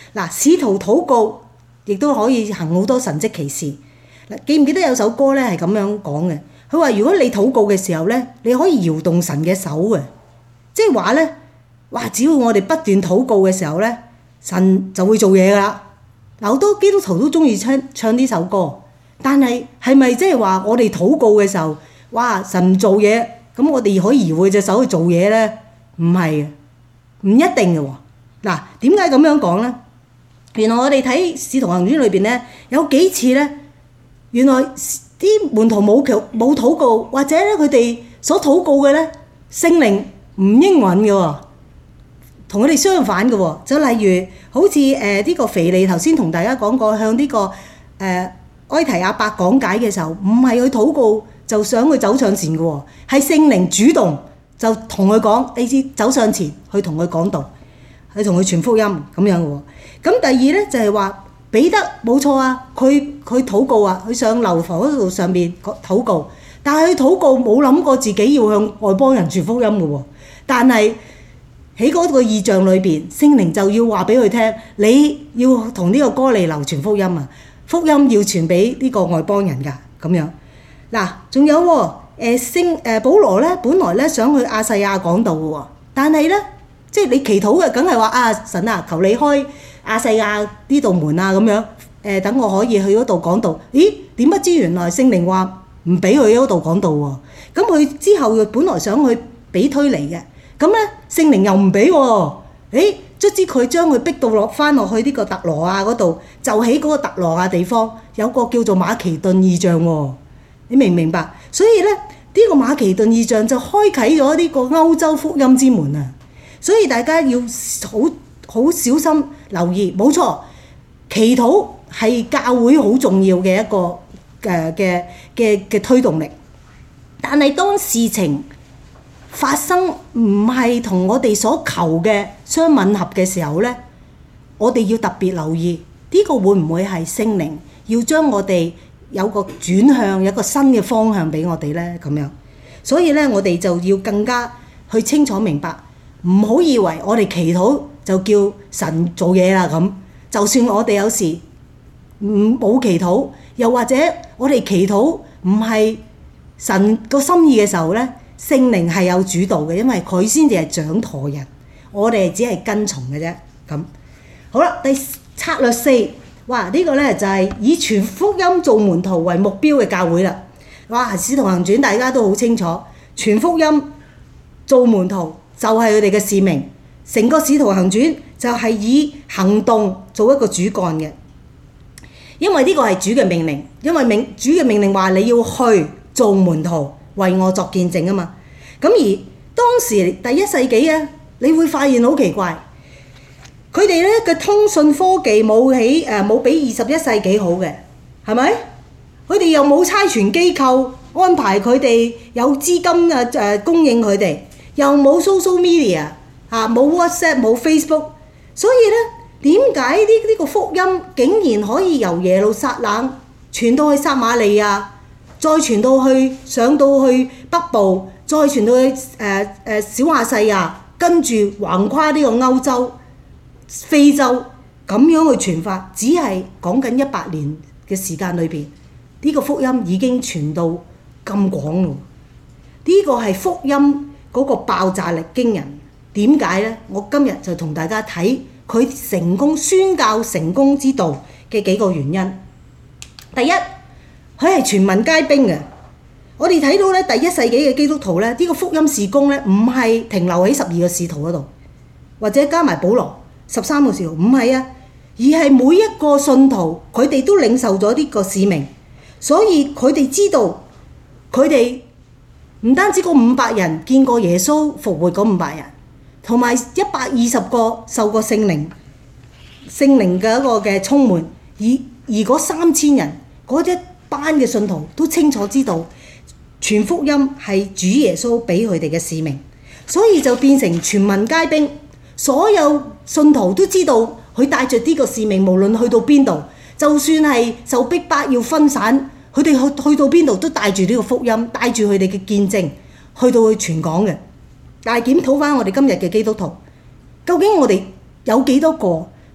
嗱，使徒禱告亦都可以行好多神蹟奇事。嗱，記唔記得有首歌咧係咁樣講嘅？佢話：如果你禱告嘅時候咧，你可以搖動神嘅手嘅，即係話咧，哇！只要我哋不斷禱告嘅時候咧，神就會做嘢噶啦。嗱，好多基督徒都中意唱呢首歌，但係係咪即係話我哋禱告嘅時候，哇！神唔做嘢，咁我哋可以搖佢隻手去做嘢咧？唔係嘅，唔一定嘅喎。嗱，點解咁樣講咧？原來我哋睇《使徒行傳》裏邊咧，有幾次咧，原來啲門徒冇禱告，或者咧佢哋所禱告嘅咧，聖靈唔應允嘅喎，同佢哋相反嘅喎。就例如好似呢個腓利頭先同大家講過，向呢個埃提亞伯講解嘅時候，唔係佢禱告就想佢走上前嘅喎，係聖靈主動就同佢講，你知走上前去同佢講道，去同佢傳福音咁樣嘅喎。咁第二咧就係話彼得冇錯啊，佢禱告啊，佢上樓房嗰度上邊禱告，但係佢禱告冇諗過自己要向外邦人傳福音嘅喎。但係喺嗰個異象裏邊，聖靈就要話俾佢聽，你要同呢個哥尼流傳福音啊，福音要傳俾呢個外邦人㗎咁樣。嗱，仲有喎，保羅咧，本來咧想去亞細亞講道嘅喎，但係咧即係你祈禱嘅，梗係話啊神啊，求你開亞細亞呢道門啊咁樣，等我可以去嗰度講道。咦？點不知原來聖靈話唔俾佢喺嗰度講道喎。咁佢之後本來想去比推尼嘅，咁咧聖靈又唔俾喎。卒之佢將佢逼到翻落去呢個特羅亞嗰度，就喺嗰個特羅亞地方有個叫做馬其頓異象喎。你明唔明白？所以咧呢個馬其頓異象就開啟咗呢個歐洲福音之門啊！所以大家要好小心留意，冇錯，祈禱係教會好重要嘅一個嘅推動力。但係當事情發生唔係同我哋所求嘅相吻合嘅時候咧，我哋要特別留意呢個會唔會係聖靈要將我哋有個轉向，有個新嘅方向俾我哋咧咁樣。所以咧，我哋就要更加去清楚明白，唔好以為我哋祈禱就叫神做嘢啦咁。就算我哋有時冇祈禱，又或者我哋祈禱唔係神個心意嘅時候咧，聖靈係有主導嘅，因為佢先至係掌舵人，我哋只係跟從嘅啫。咁好啦，策略4，哇！呢個咧就係以傳福音做門徒為目標嘅教會啦。哇！使徒行傳大家都好清楚，傳福音做門徒就係佢哋嘅使命。成個使徒行傳就係以行動做一個主幹嘅，因為呢個係主嘅命令，因為主嘅命令話你要去做門徒，為我作見證啊嘛。咁而當時第一世紀啊，你會發現好奇怪，佢哋咧嘅通訊科技冇比21世紀好嘅，係咪？佢哋又冇差傳機構安排佢哋有資金供應佢哋，又冇 social media 冇 WhatsApp 冇 Facebook， 所以咧點解呢個福音竟然可以由耶路撒冷傳到去撒瑪利亞，再傳到去上到去北部，再傳到去小亞細亞，跟住橫跨呢個歐洲、非洲咁樣去傳發，只係講緊100年嘅時間裏邊，呢個福音已經傳到咁廣咯。呢個係福音嗰個爆炸力驚人。點解呢？我今日就同大家睇佢成功宣教成功之道嘅幾個原因。第一，佢係全民皆兵嘅。我哋睇到咧，第一世紀嘅基督徒咧，呢個福音事工咧，唔係停留喺12個使徒嗰度，或者加埋保羅13個使徒，唔係啊，而係每一個信徒佢哋都領受咗呢個使命，所以佢哋知道佢哋唔單止嗰500人見過耶穌復活嗰500人，同埋120個受過聖靈嘅一個嘅充滿，而嗰3000人嗰一班嘅信徒都清楚知道傳福音係主耶穌俾佢哋嘅使命，所以就變成全民皆兵。所有信徒都知道佢帶着呢個使命，無論去到邊度，就算係受逼迫要分散，佢哋去到邊度都帶住呢個福音，帶住佢哋嘅見證去到去傳講嘅。但係檢討翻我哋今日嘅基督徒，究竟我哋有幾多個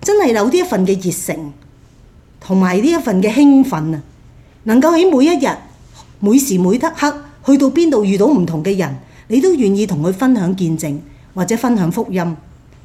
真係有呢一份嘅熱誠，同埋呢一份嘅興奮啊！能夠喺每一日、每時每刻去到邊度遇到唔同嘅人，你都願意同佢分享見證或者分享福音。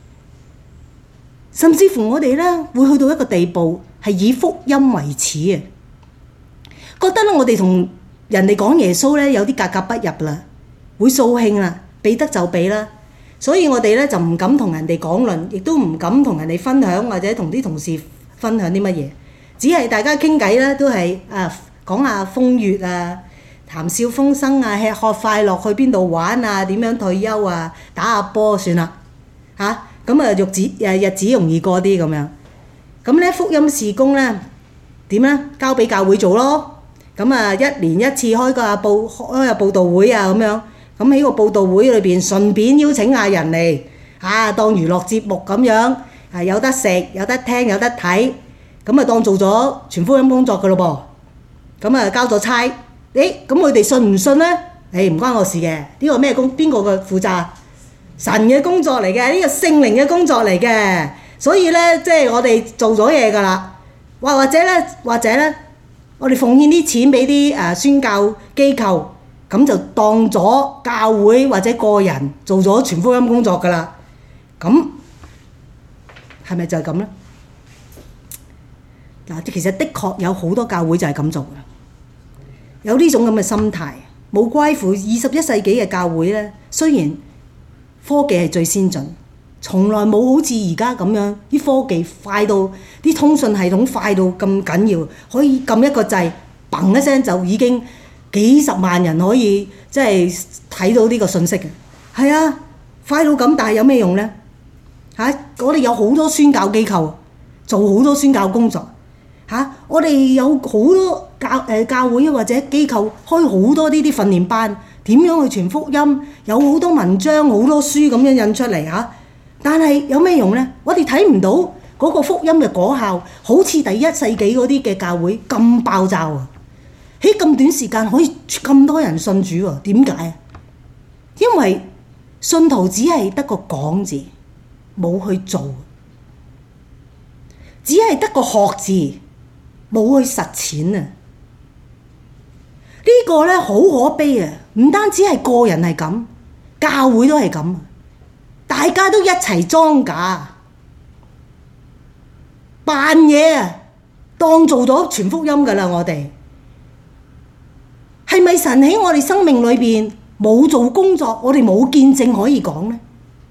甚至乎我哋咧會去到一個地步，係以福音為恥啊！覺得咧我哋同人哋講耶穌咧有啲格格不入啦，會掃興啦，俾得就俾啦。所以我哋咧就唔敢同人哋講論，亦都唔敢同人哋分享，或者同啲同事分享啲乜嘢。只係大家傾偈咧，都係講下風月啊，談笑風生啊，吃喝快樂，去邊度玩啊，點樣退休啊，打下波算啦嚇。咁日子容易過啲咁樣。咁咧福音事工咧點咧？交俾教會做咯。咁一年一次開個報道會啊咁樣。咁喺個報道會裏邊，順便邀請下人嚟當娛樂節目咁樣，有得食、有得聽、有得睇，咁當做咗傳福音工作嘅咯噃。咁交咗差，咁佢哋信唔信咧？唔關我事嘅，呢個咩工？邊個嘅負責？神嘅工作嚟嘅，呢個聖靈嘅工作嚟嘅。所以咧，即係我哋做咗嘢㗎啦。或者咧，我哋奉獻啲錢俾啲宣教機構。咁就當咗教會或者個人做咗傳福音工作㗎啦。咁係咪就係咁咧？嗱，其實的確有好多教會就係咁做嘅，有呢種咁嘅心態。冇關乎21世紀嘅教會咧，雖然科技係最先進，從來冇好似而家咁樣啲科技快到啲通訊系統快到咁緊要，可以撳一個掣，砰一聲就已經幾十萬人可以即係睇到呢個信息嘅。係啊，快到咁，但係有咩用呢？我哋有好多宣教機構做好多宣教工作我哋有好多教會或者機構開好多呢啲訓練班，點樣去傳福音，有好多文章好多書咁樣印出嚟但係有咩用呢？我哋睇唔到嗰個福音嘅果效，好似第一世紀嗰啲嘅教會咁爆炸啊！喺咁短時間可以咁多人信主喎？點解啊？因為信徒只係得個講字，冇去做，只係得個學字，冇去實踐啊！呢個咧好可悲啊！唔單止係個人係咁，教會都係咁，大家都一齊裝假，扮嘢啊，當做咗傳福音㗎啦！我哋係咪神喺我哋生命裏邊冇做工作？我哋冇見證可以講呢？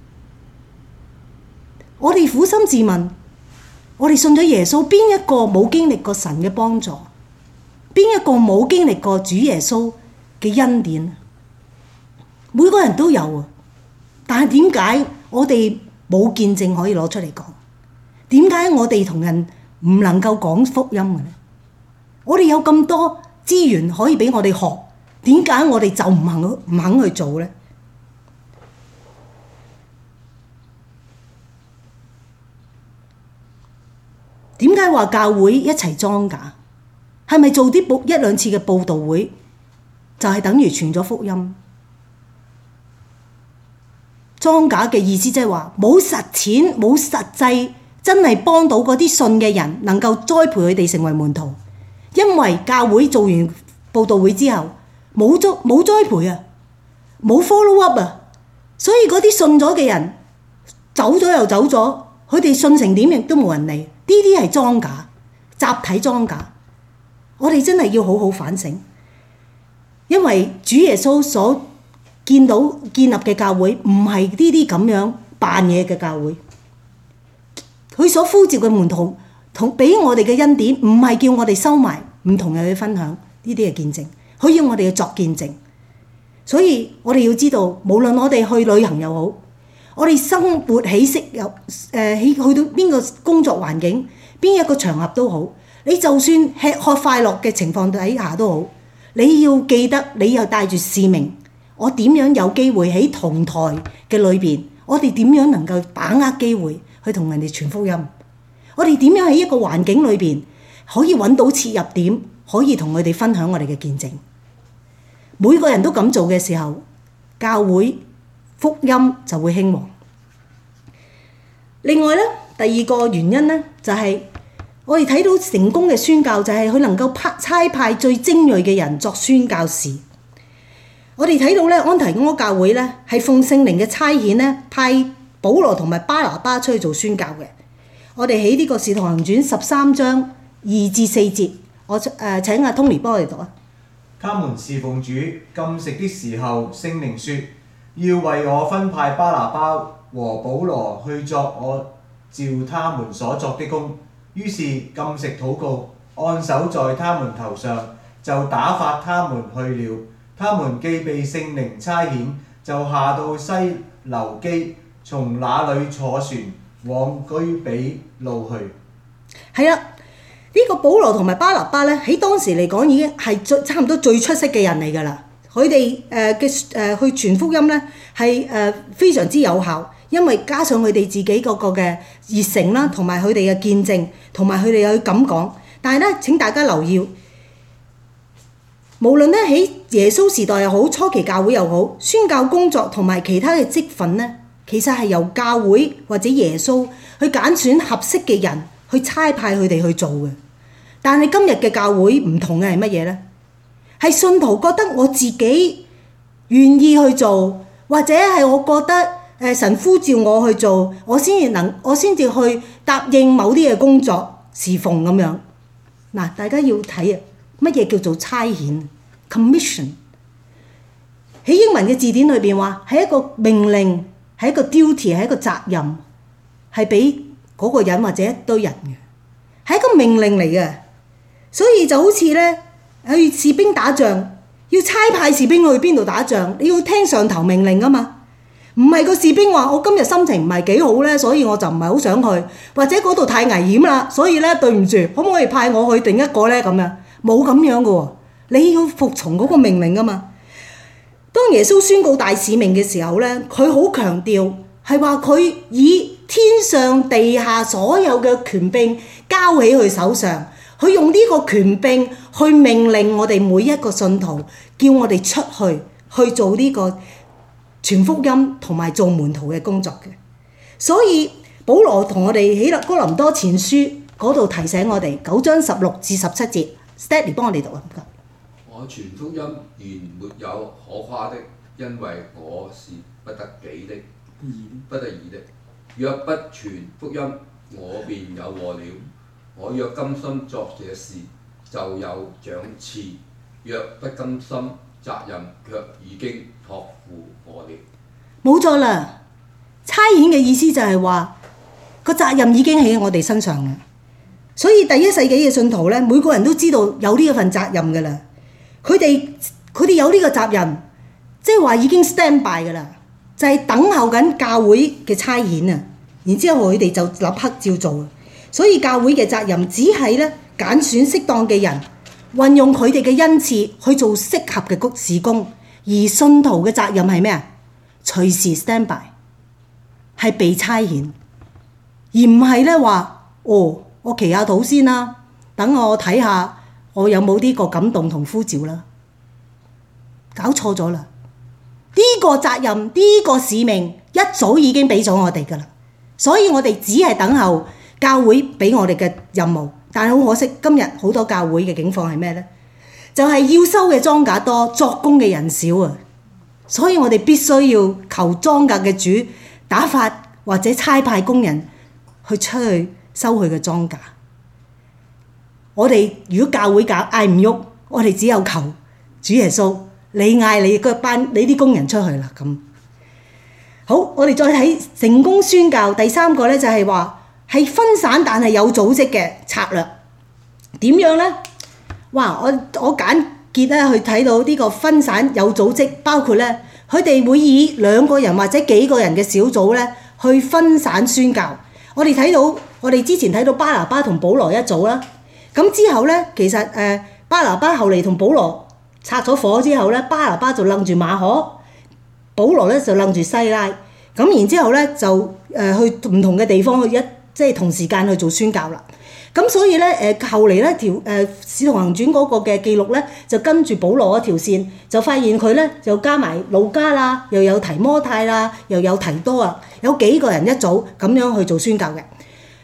我哋苦心自問，我哋信咗耶穌，邊一個冇經歷過神嘅幫助？邊一個冇經歷過主耶穌嘅恩典？每個人都有啊，但係點解我哋冇見證可以攞出嚟講？點解我哋同人唔能夠講福音嘅呢？我哋有咁多資源可以俾我哋學，點解我哋就唔肯去做呢？點解話教會一齊裝假？係咪做啲一兩次嘅佈道會就係等於傳咗福音？裝假嘅意思即係話冇實踐、冇實際，真係幫到嗰啲信嘅人，能夠栽培佢哋成為門徒。因為教會做完佈道會之後冇栽培啊，冇 follow up 啊，所以嗰啲信咗嘅人走咗又走咗，佢哋信成點亦都冇人理。呢啲係裝假，集體裝假。我哋真係要好好反省，因為主耶穌所建立嘅教會唔係呢啲咁樣扮嘢嘅教會。佢所呼召嘅門徒同俾我哋嘅恩典，唔係叫我哋收埋，唔同人去分享呢啲嘅見證，佢要我哋去作見證。所以我哋要知道，無論我哋去旅行又好，我哋生活起息又去到邊個工作環境，邊一個場合都好，你就算吃喝快樂嘅情況底下都好，你要記得你又帶住使命。我點樣有機會喺同台嘅裏邊，我哋點樣能夠把握機會去同人哋傳福音？我哋點樣喺一個環境裏邊可以揾到切入點，可以同佢哋分享我哋嘅見證？每個人都咁做嘅時候，教會福音就會興旺。另外咧， 第二個原因呢，就係我哋睇到成功嘅宣教就係佢能夠差派最精鋭嘅人作宣教士。我哋睇到咧安提阿教會咧係奉聖靈嘅差遣咧派保羅同埋巴拿巴出去做宣教嘅。我哋喺呢個使徒行傳13章2至4節，我請阿 Tony 幫我哋讀啊。 他們侍奉主禁食的時候，聖靈說要為我分派巴拿巴和保羅去作我照他們所作的工。於是禁食禱告，按手在他們頭上，就打發他們去了。他們既被聖靈差遣，就下到西流基，從那裏坐船往居比路去。係啦， 呢個保羅同埋巴拿巴咧喺當時嚟講已經係差唔多最出色嘅人嚟㗎啦。佢哋去傳福音咧係非常之有效，因為加上佢哋自己嗰個嘅熱誠啦，同埋佢哋嘅見證，同埋佢哋有咁講。但係咧，請大家留意，無論咧喺耶穌時代又好，初期教會又好，宣教工作同埋其他嘅職分咧，其實係由教會或者耶穌去揀選合適嘅人去差派佢哋去做嘅。但係今日嘅教會唔同嘅係乜嘢咧？係信徒覺得我自己願意去做，或者係我覺得神呼召我去做，我先至去答應某啲嘅工作侍奉咁樣。嗱，大家要睇啊，乜嘢叫做差遣 commission？ 喺英文嘅字典裏邊話係一個命令，係一個 duty， 係一個責任，係俾嗰個人或者一堆人嘅，係一個命令嚟嘅。所以就好似咧，去士兵打仗，要差派士兵去邊度打仗，你要聽上頭命令㗎嘛。唔係個士兵話我今日心情唔係幾好咧，所以我就唔係好想去，或者嗰度太危險啦，所以咧對唔住，可唔可以派我去定一個咧咁樣？冇咁樣㗎喎，你要服從嗰個命令㗎嘛。當耶穌宣告大使命嘅時候咧，佢好強調係話佢以天上地下所有嘅權柄交喺佢手上。佢用呢個權柄去命令我哋每一個信徒，叫我哋出去做呢個傳福音同埋做門徒嘅工作嘅。所以保羅同我哋喺哥林多前書嗰度提醒我哋9章16至17節 ，Stanley 幫我哋讀啊，唔該。 我傳福音原沒有可誇的，因為我是不得己的，不得已的。若不傳福音，我便有禍了。我若甘心作這事，就有獎賜；若不甘心，責任卻已經託付我了。 冇錯啦，差遣嘅意思就係話個責任已經喺我哋身上啦。所以第一世紀嘅信徒咧，每個人都知道有呢一份責任噶啦。佢哋有呢個責任，即係話已經 stand by 噶啦，就係等候緊教會嘅差遣啊。然之後佢哋就立刻照做。所以教會嘅責任只係咧揀選適當嘅人，運用佢哋嘅恩賜去做適合嘅事工。而信徒嘅責任係咩啊？隨時 stand by， 係被差遣，而唔係咧話我祈下禱先啦，等我睇下我有冇呢個感動同呼召啦。搞錯咗啦！呢個責任，呢個使命一早已經俾咗我哋噶啦，所以我哋只係等候教會俾我哋嘅任務。但係好可惜，今日好多教會嘅境況係咩呢？就係要收嘅莊稼多，作工嘅人少啊！所以我哋必須要求莊稼嘅主打發或者差派工人去出去收佢嘅莊稼。我哋如果教會嗌唔喐，我哋只有求主耶穌，你嗌你啲工人出去啦咁。好，我哋再睇成功宣教第三個咧，就係話係分散但係有組織嘅策略。點樣呢？哇！我簡潔咧去睇到呢個分散有組織，包括咧佢哋會以2個人或者幾個人嘅小組咧去分散宣教。我哋之前睇到巴拿巴同保羅一組啦。咁之後咧，其實巴拿巴後嚟同保羅拆咗夥之後咧，巴拿巴就楞住馬可，保羅咧就楞住西拉。咁然之後咧就去唔同嘅地方即係同時間去做宣教啦。咁所以咧後嚟咧使徒行傳嗰個嘅記錄咧就跟住保羅嗰條線，就發現佢咧就加埋路加啦，又有提摩太啦，又有提多啊，有幾個人一組咁樣去做宣教嘅。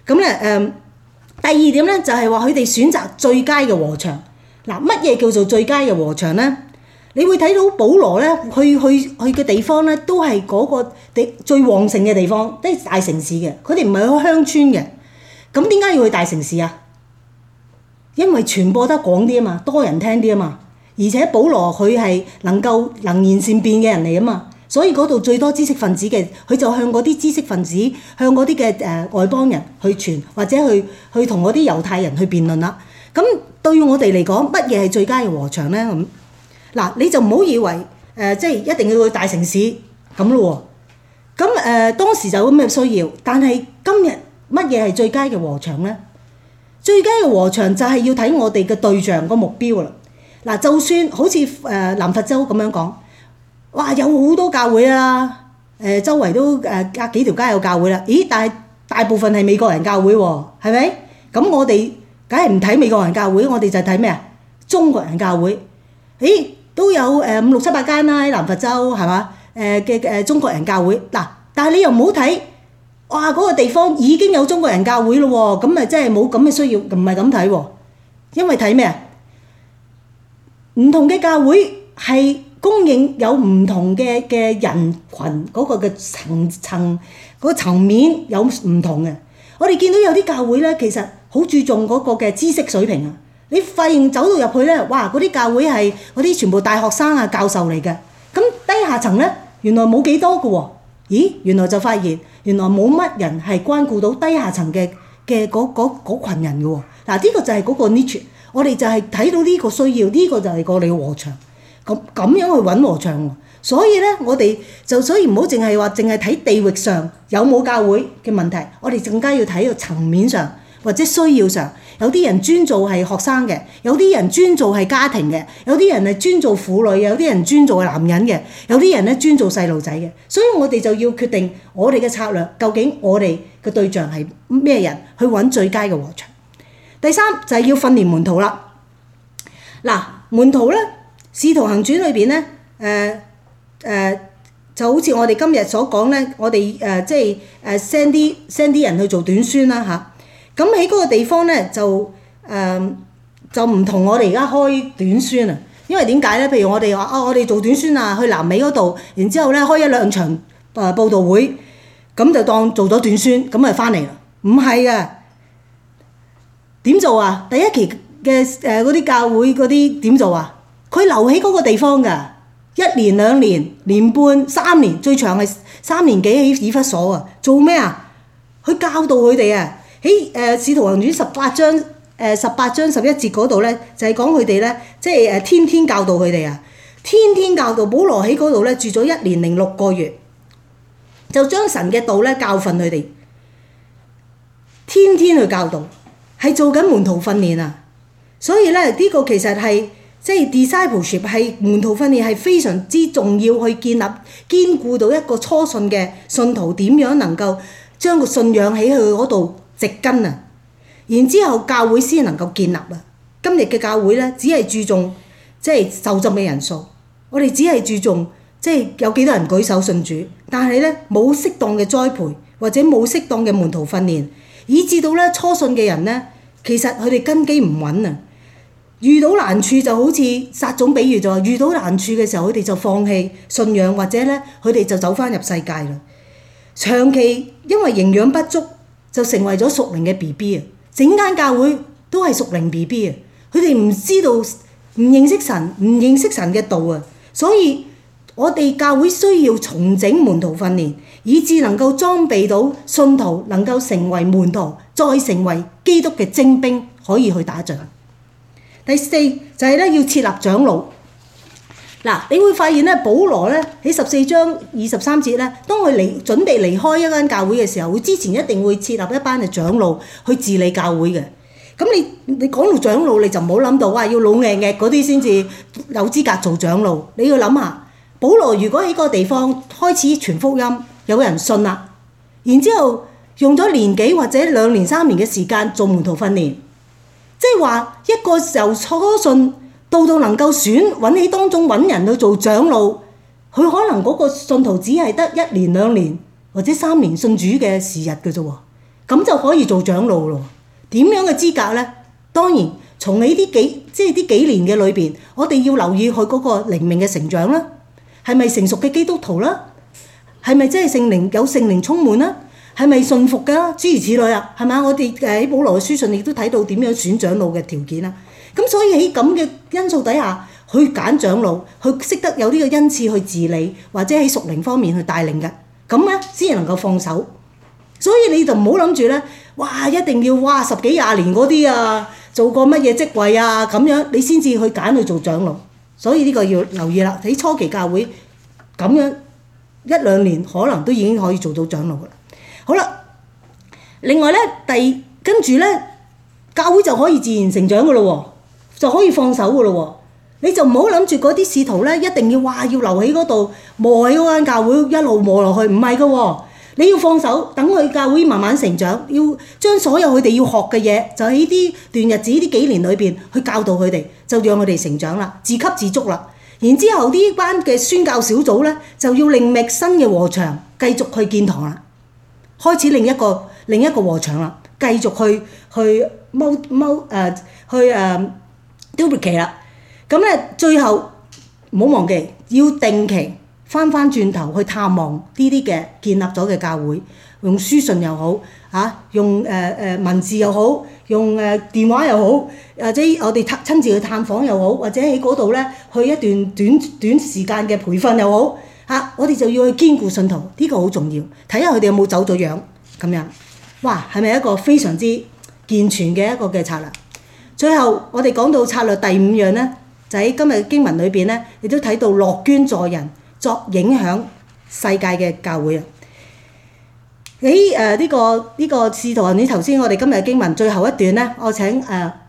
咁咧第二點咧就係話佢哋選擇最佳嘅禾場。嗱，乜嘢叫做最佳嘅禾場咧？你會睇到保羅咧去嘅地方咧，都係嗰個最旺盛嘅地方，都係大城市嘅。佢哋唔係去鄉村嘅。咁點解要去大城市啊？因為傳播得廣啲啊嘛，多人聽啲啊嘛。而且保羅佢係能言善辯嘅人嚟啊嘛，所以嗰度最多知識分子嘅，佢就向嗰啲知識分子，向嗰啲嘅外邦人去傳，或者去同嗰啲猶太人去辯論啦。咁對我哋嚟講，乜嘢係最佳嘅禾場咧？咁嗱，你就唔好以為即係一定要去大城市咁咯喎。咁當時就有咁嘅需要，但係今日乜嘢係最佳嘅禾場咧？最佳嘅禾場就係要睇我哋嘅對象個目標啦。嗱，就算好似南佛州咁樣講，哇，有好多教會啦，周圍都隔幾條街有教會啦。咦，但係大部分係美國人教會喎，係咪？咁我哋梗係唔睇美國人教會，我哋就睇咩啊？中國人教會。咦，都有5、6、7、8間啦喺南佛州，係嘛？嘅中國人教會。嗱，但係你又唔好睇，哇，嗰個地方已經有中國人教會咯喎，咁咪真係冇咁嘅需要，唔係咁睇喎。因為睇咩啊？唔同嘅教會係供應有唔同嘅人群嗰個嘅層面有唔同嘅。我哋見到有啲教會咧，其實好注重嗰個嘅知識水平啊！你發現走到入去咧，哇！嗰啲教會係嗰啲全部大學生啊、教授嚟嘅。咁低下層咧，原來冇幾多嘅喎。咦？原來就發現原來冇乜人係關顧到低下層嘅嗰群人嘅喎。嗱，呢個就係嗰個 niche。我哋就係睇到呢個需要，呢個就係我哋嘅禾場，咁樣去揾禾場喎。所以咧，我哋所以唔好淨係睇地域上有冇教會嘅問題，我哋更加要睇個層面上或者需要上。有啲人專做係學生嘅，有啲人專做係家庭嘅，有啲人係專做婦女，有啲人專做係男人嘅，有啲人咧專做細路仔嘅。所以我哋就要決定我哋嘅策略，究竟我哋嘅對象係咩人，去揾最佳嘅禾場。第三就係要訓練門徒啦。嗱，門徒咧，《使徒行傳》裏邊咧，就好似我哋今日所講咧，我哋即係send啲人去做短宣啦嚇。咁喺嗰個地方咧就唔同我哋而家開短宣啊。因為點解咧？譬如我哋話我哋做短宣啊，去南美嗰度，然之後咧開1、2場佈道會，咁就當做咗短宣，咁咪翻嚟啦。唔係嘅。點做啊？第一期嘅嗰啲教會嗰啲點做啊？佢留喺嗰個地方㗎，1年、2年、年半、3年，最長係3年幾喺以弗所啊！做咩啊？去教導佢哋啊！喺使徒行傳18章11節嗰度咧，就係講佢哋咧，即係天天教導佢哋啊！天天教導。保羅喺嗰度咧住咗1年零6個月，就將神嘅道咧教訓佢哋，天天去教導。係做緊門徒訓練啊，所以咧呢個其實係即係 discipleship 係門徒訓練係非常之重要，去堅固到一個初信嘅信徒點樣能夠將個信仰喺佢嗰度植根啊，然之後教會先能夠建立啊。今日嘅教會咧只係注重即係受浸嘅人數，我哋只係注重即係有幾多人舉手信主，但係咧冇適當嘅栽培或者冇適當嘅門徒訓練，以至到咧初信嘅人咧。其實佢哋根基唔穩啊，遇到難處就好似撒種比喻就話，遇到難處嘅時候佢哋就放棄信仰，或者咧佢哋就走返入世界啦。長期因為營養不足就成為咗屬靈嘅 BB 啊，整間教會都係屬靈 BB 啊，佢哋唔知道唔認識神嘅道啊，所以我哋教會需要重整門徒訓練，以致能夠裝備到信徒能夠成為門徒，再成為基督嘅精兵，可以去打仗。第四就係咧要設立長老。嗱，你會發現咧，保羅咧喺14章23節咧，當佢準備離開一間教會嘅時候，佢之前一定會設立一班嘅長老去治理教會嘅。咁你講到長老，你就唔好諗到話要老硬硬嗰啲先至有資格做長老。你要諗下，保羅如果喺個地方開始傳福音，有人信啦，然之後用咗年幾或者2年3年嘅時間做門徒訓練，即係話一個由初信到能夠揾起當中揾人去做長老，佢可能嗰個信徒只係得1年2年或者3年信主嘅時日嘅啫喎。 咁就可以做長老咯。點樣嘅資格呢？當然從你啲幾年嘅裏邊，我哋要留意佢嗰個靈命嘅成長啦，係咪成熟嘅基督徒啦？係咪真係有聖靈充滿啦？係咪信服㗎？諸如此類啊，係咪？我哋喺保羅嘅書信亦都睇到點樣選長老嘅條件啦。咁所以喺咁嘅因素底下，去揀長老，佢識得有呢個恩賜去治理，或者喺屬靈方面去帶領嘅，咁咧先至能夠放手。所以你就唔好諗住咧，哇！一定要10幾20年嗰啲啊，做過乜嘢職位啊咁樣，你先至去揀去做長老。所以呢個要留意啦。喺初期教會咁樣1、2年，可能都已經可以做到長老噶啦。好啦，另外咧，跟住咧，教會就可以自然成長噶咯喎，就可以放手噶咯喎。你就唔好諗住嗰啲使徒咧，一定要留喺嗰度磨喺嗰間教會一路磨落去，唔係噶喎。你要放手，等佢教會慢慢成長，要將所有佢哋要學嘅嘢，就喺呢段日子呢幾年裏邊去教導佢哋，就讓佢哋成長啦，自給自足啦。然之後呢班嘅宣教小組咧，就要另覓新嘅禾場，繼續去建堂啦，開始另一個禾場啦，繼續去duplicate 啦。咁咧最後唔好忘記要定期翻轉頭去探望呢啲嘅建立咗嘅教會，用書信又好用文字又好，用電話又好，或者我哋親自去探訪又好，或者喺嗰度咧去一段短時間嘅培訓又好我哋就要去堅固信徒，呢個好重要，睇下佢哋有冇走咗樣咁樣。哇，係咪一個非常之健全嘅一個嘅策略？最後我哋講到策略第5樣咧，就喺今日經文裏邊咧，亦都睇到樂捐助人，作影響世界嘅教會啊！喺呢個使徒行傳頭先，我哋今日嘅經文最後一段咧，我請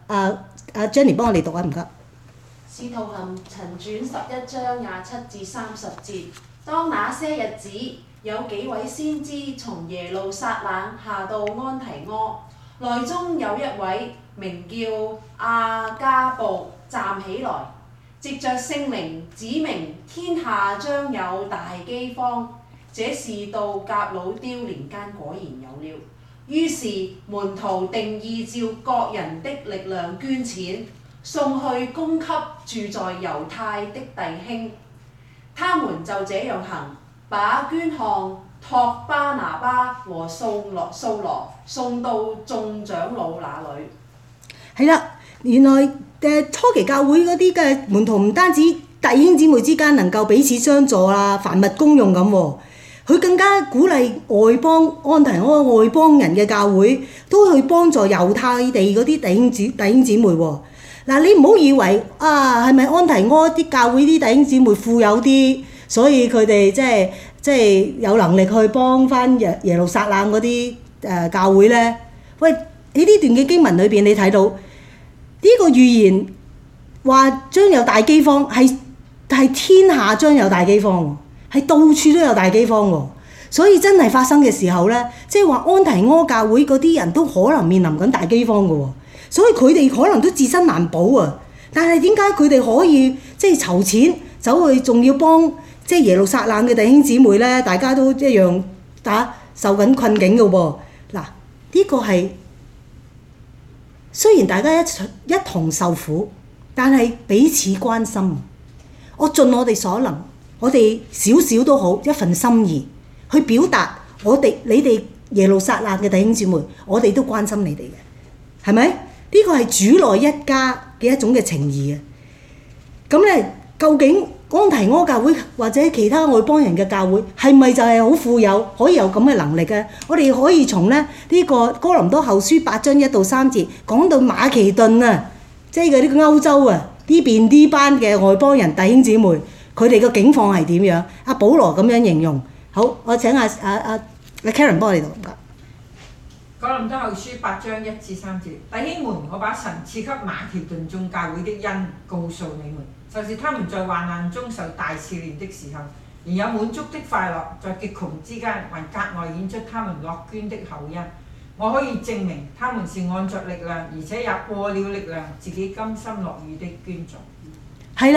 Jenny 幫我哋讀啊，唔該。 使徒行傳11章27至30節，當那些日子，有幾位先知從耶路撒冷下到安提阿，內中有一位名叫亞加布站起來，藉着聖靈指明天下將有大饑荒，這事到革老丟年間果然有了。於是門徒定意照各人的力量捐錢，送去供給住在猶太的弟兄。他們就這樣行，把捐項託巴拿巴和掃羅送到眾長老那裏。 係啦，原來初期教會嗰啲嘅門徒唔單止弟兄姊妹之間能夠彼此相助啊，凡物公用咁喎，佢更加鼓勵外邦安提阿外邦人嘅教會都去幫助猶太地嗰啲弟兄姊妹喎。嗱，你唔好以為係咪安提阿啲教會啲弟兄姊妹富有啲，所以佢哋即係有能力去幫翻耶路撒冷嗰啲教會咧？喂，喺呢段嘅經文裏邊，你睇到呢個預言話將有大饑荒，係天下將有大饑荒喎，係到處都有大饑荒喎。所以真係發生嘅時候咧，即係話安提阿教會嗰啲人都可能面臨緊大饑荒嘅喎。所以佢哋可能都自身難保啊！但係點解佢哋可以即係籌錢走去，仲要幫即係耶路撒冷嘅弟兄姊妹咧？大家都一樣受緊困境嘅喎。嗱，呢個係雖然大家一同受苦，但係彼此關心。我盡我哋所能，我哋少少都好一份心意去表達你哋耶路撒冷嘅弟兄姊妹，我哋都關心你哋嘅，係咪？呢個係主內一家嘅一種嘅情義啊！咁咧，究竟安提阿教會或者其他外邦人嘅教會係咪就係好富有，可以有咁嘅能力嘅？我哋可以從呢個哥林多後書8章1到3節講到馬其頓啊，即係呢個歐洲啊呢邊呢班嘅外邦人弟兄姊妹，佢哋嘅境況係點樣？阿保羅咁樣形容。好，我請阿 Karen 幫我哋讀。 哥林多後書8章1至3節，弟兄們，我把神賜給馬其頓眾教會的恩告訴你們，就是他們在患難中受大試煉的時候，仍有滿足的快樂，在極窮之間還格外顯出他們樂捐的厚恩。我可以證明他們是按着力量，而且也過了力量，自己甘心樂意的捐助。 係啦，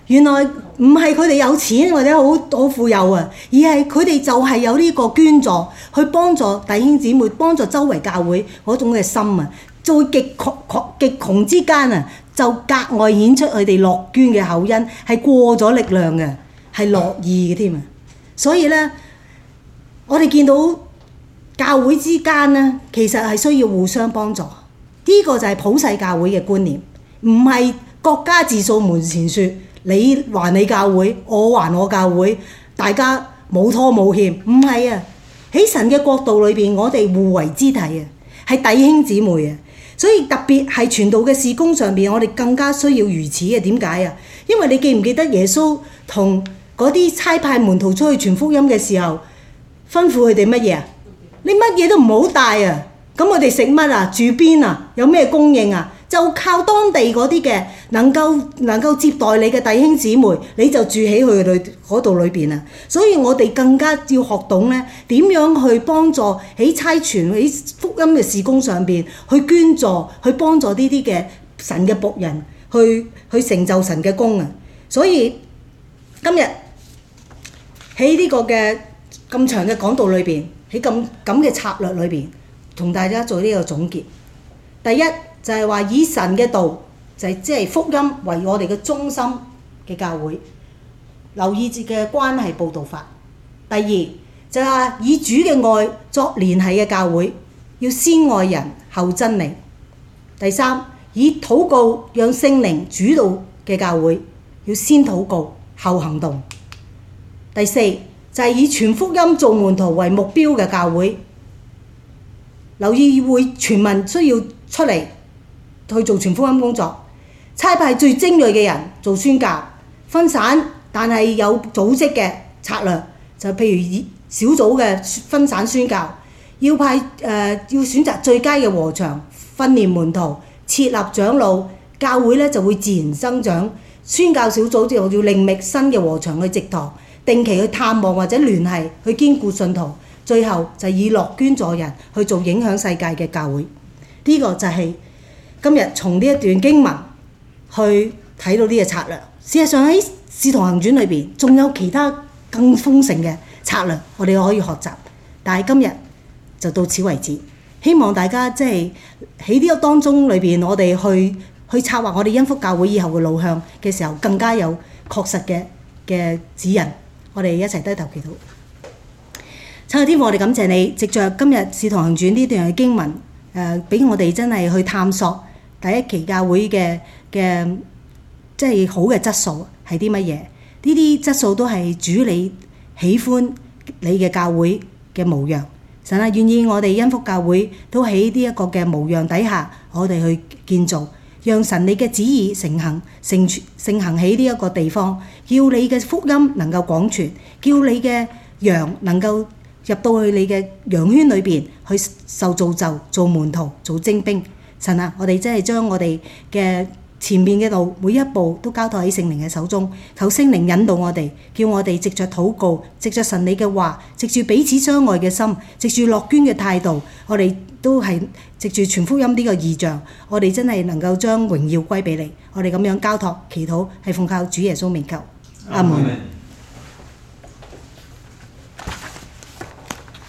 原來唔係佢哋有錢或者好富有啊，而係佢哋就係有呢個捐助去幫助弟兄姊妹，幫助周圍教會嗰種嘅心啊，在極窮之間啊，就格外顯出佢哋樂捐嘅厚恩，係過咗力量嘅，係樂意嘅添啊！所以咧，我哋見到教會之間咧，其實係需要互相幫助。呢個就係普世教會嘅觀念，唔係國家自掃門前雪，你還你教會，我還我教會，大家冇拖冇欠，唔係啊！喺神嘅國度裏邊，我哋互為肢體啊，係弟兄姊妹啊，所以特別係傳道嘅事工上邊，我哋更加需要如此嘅。點解啊？因為你記唔記得耶穌同嗰啲差派門徒出去傳福音嘅時候，吩咐佢哋乜嘢啊？你乜嘢都唔好帶啊！咁我哋食乜啊？住邊啊？有咩供應啊？就靠當地嗰啲嘅能夠接待你嘅弟兄姊妹，你就住喺佢嗰度裏邊啊！所以我哋更加要學懂咧點樣去幫助喺差傳喺福音嘅事工上邊去捐助，去幫助呢啲嘅神嘅僕人去成就神嘅工啊！所以今日喺呢個嘅咁長嘅講道裏邊，喺咁嘅策略裏邊，同大家做呢個總結。第一就係話以神嘅道，就係即係福音為我哋嘅中心嘅教會，留意自己嘅關係佈道法。第二就係話以主嘅愛作聯繫嘅教會，要先愛人後真理。第三，以禱告讓聖靈主導嘅教會，要先禱告後行動。第四就係以傳福音做門徒為目標嘅教會，留意會全民需要出嚟去做傳福音工作，差派最精鋭嘅人做宣教，分散但係有組織嘅策略，就譬如以小組嘅分散宣教，要選擇最佳嘅禾場，訓練門徒，設立長老，教會咧就會自然增長。宣教小組就要另覓新嘅禾場去植堂，定期去探望或者聯繫去堅固信徒，最後就以樂捐助人去做影響世界嘅教會。呢個就係今日從呢一段經文去睇到呢個策略。事實上喺《使徒行傳》裏邊仲有其他更豐盛嘅策略，我哋可以學習。但係今日就到此為止。希望大家即係喺呢個當中裏邊，我哋去策劃我哋恩福教會以後嘅路向嘅時候，更加有確實嘅指引。我哋一齊低頭祈禱。親愛的天父，我哋感謝你，藉着今日《使徒行傳》呢段嘅經文，俾我哋真係去探索第一期教會嘅即係好嘅質素係啲乜嘢？呢啲質素都係主你喜歡你嘅教會嘅模樣。神啊，願意我哋恩福教會都喺呢一個嘅模樣底下，我哋去建造，讓神你嘅旨意盛行喺呢一個地方，叫你嘅福音能夠廣傳，叫你嘅羊能夠入到去你嘅羊圈裏邊去受造就，做門徒，做精兵。神啊，我哋真係將我哋嘅前面嘅路每一步都交託喺聖靈嘅手中，求聖靈引導我哋，叫我哋藉着禱告，藉着神你嘅話，藉住彼此相愛嘅心，藉住樂捐嘅態度，我哋都係藉住傳福音呢個異象，我哋真係能夠將榮耀歸俾你。我哋咁樣交託祈禱，係奉靠主耶穌名求，阿門。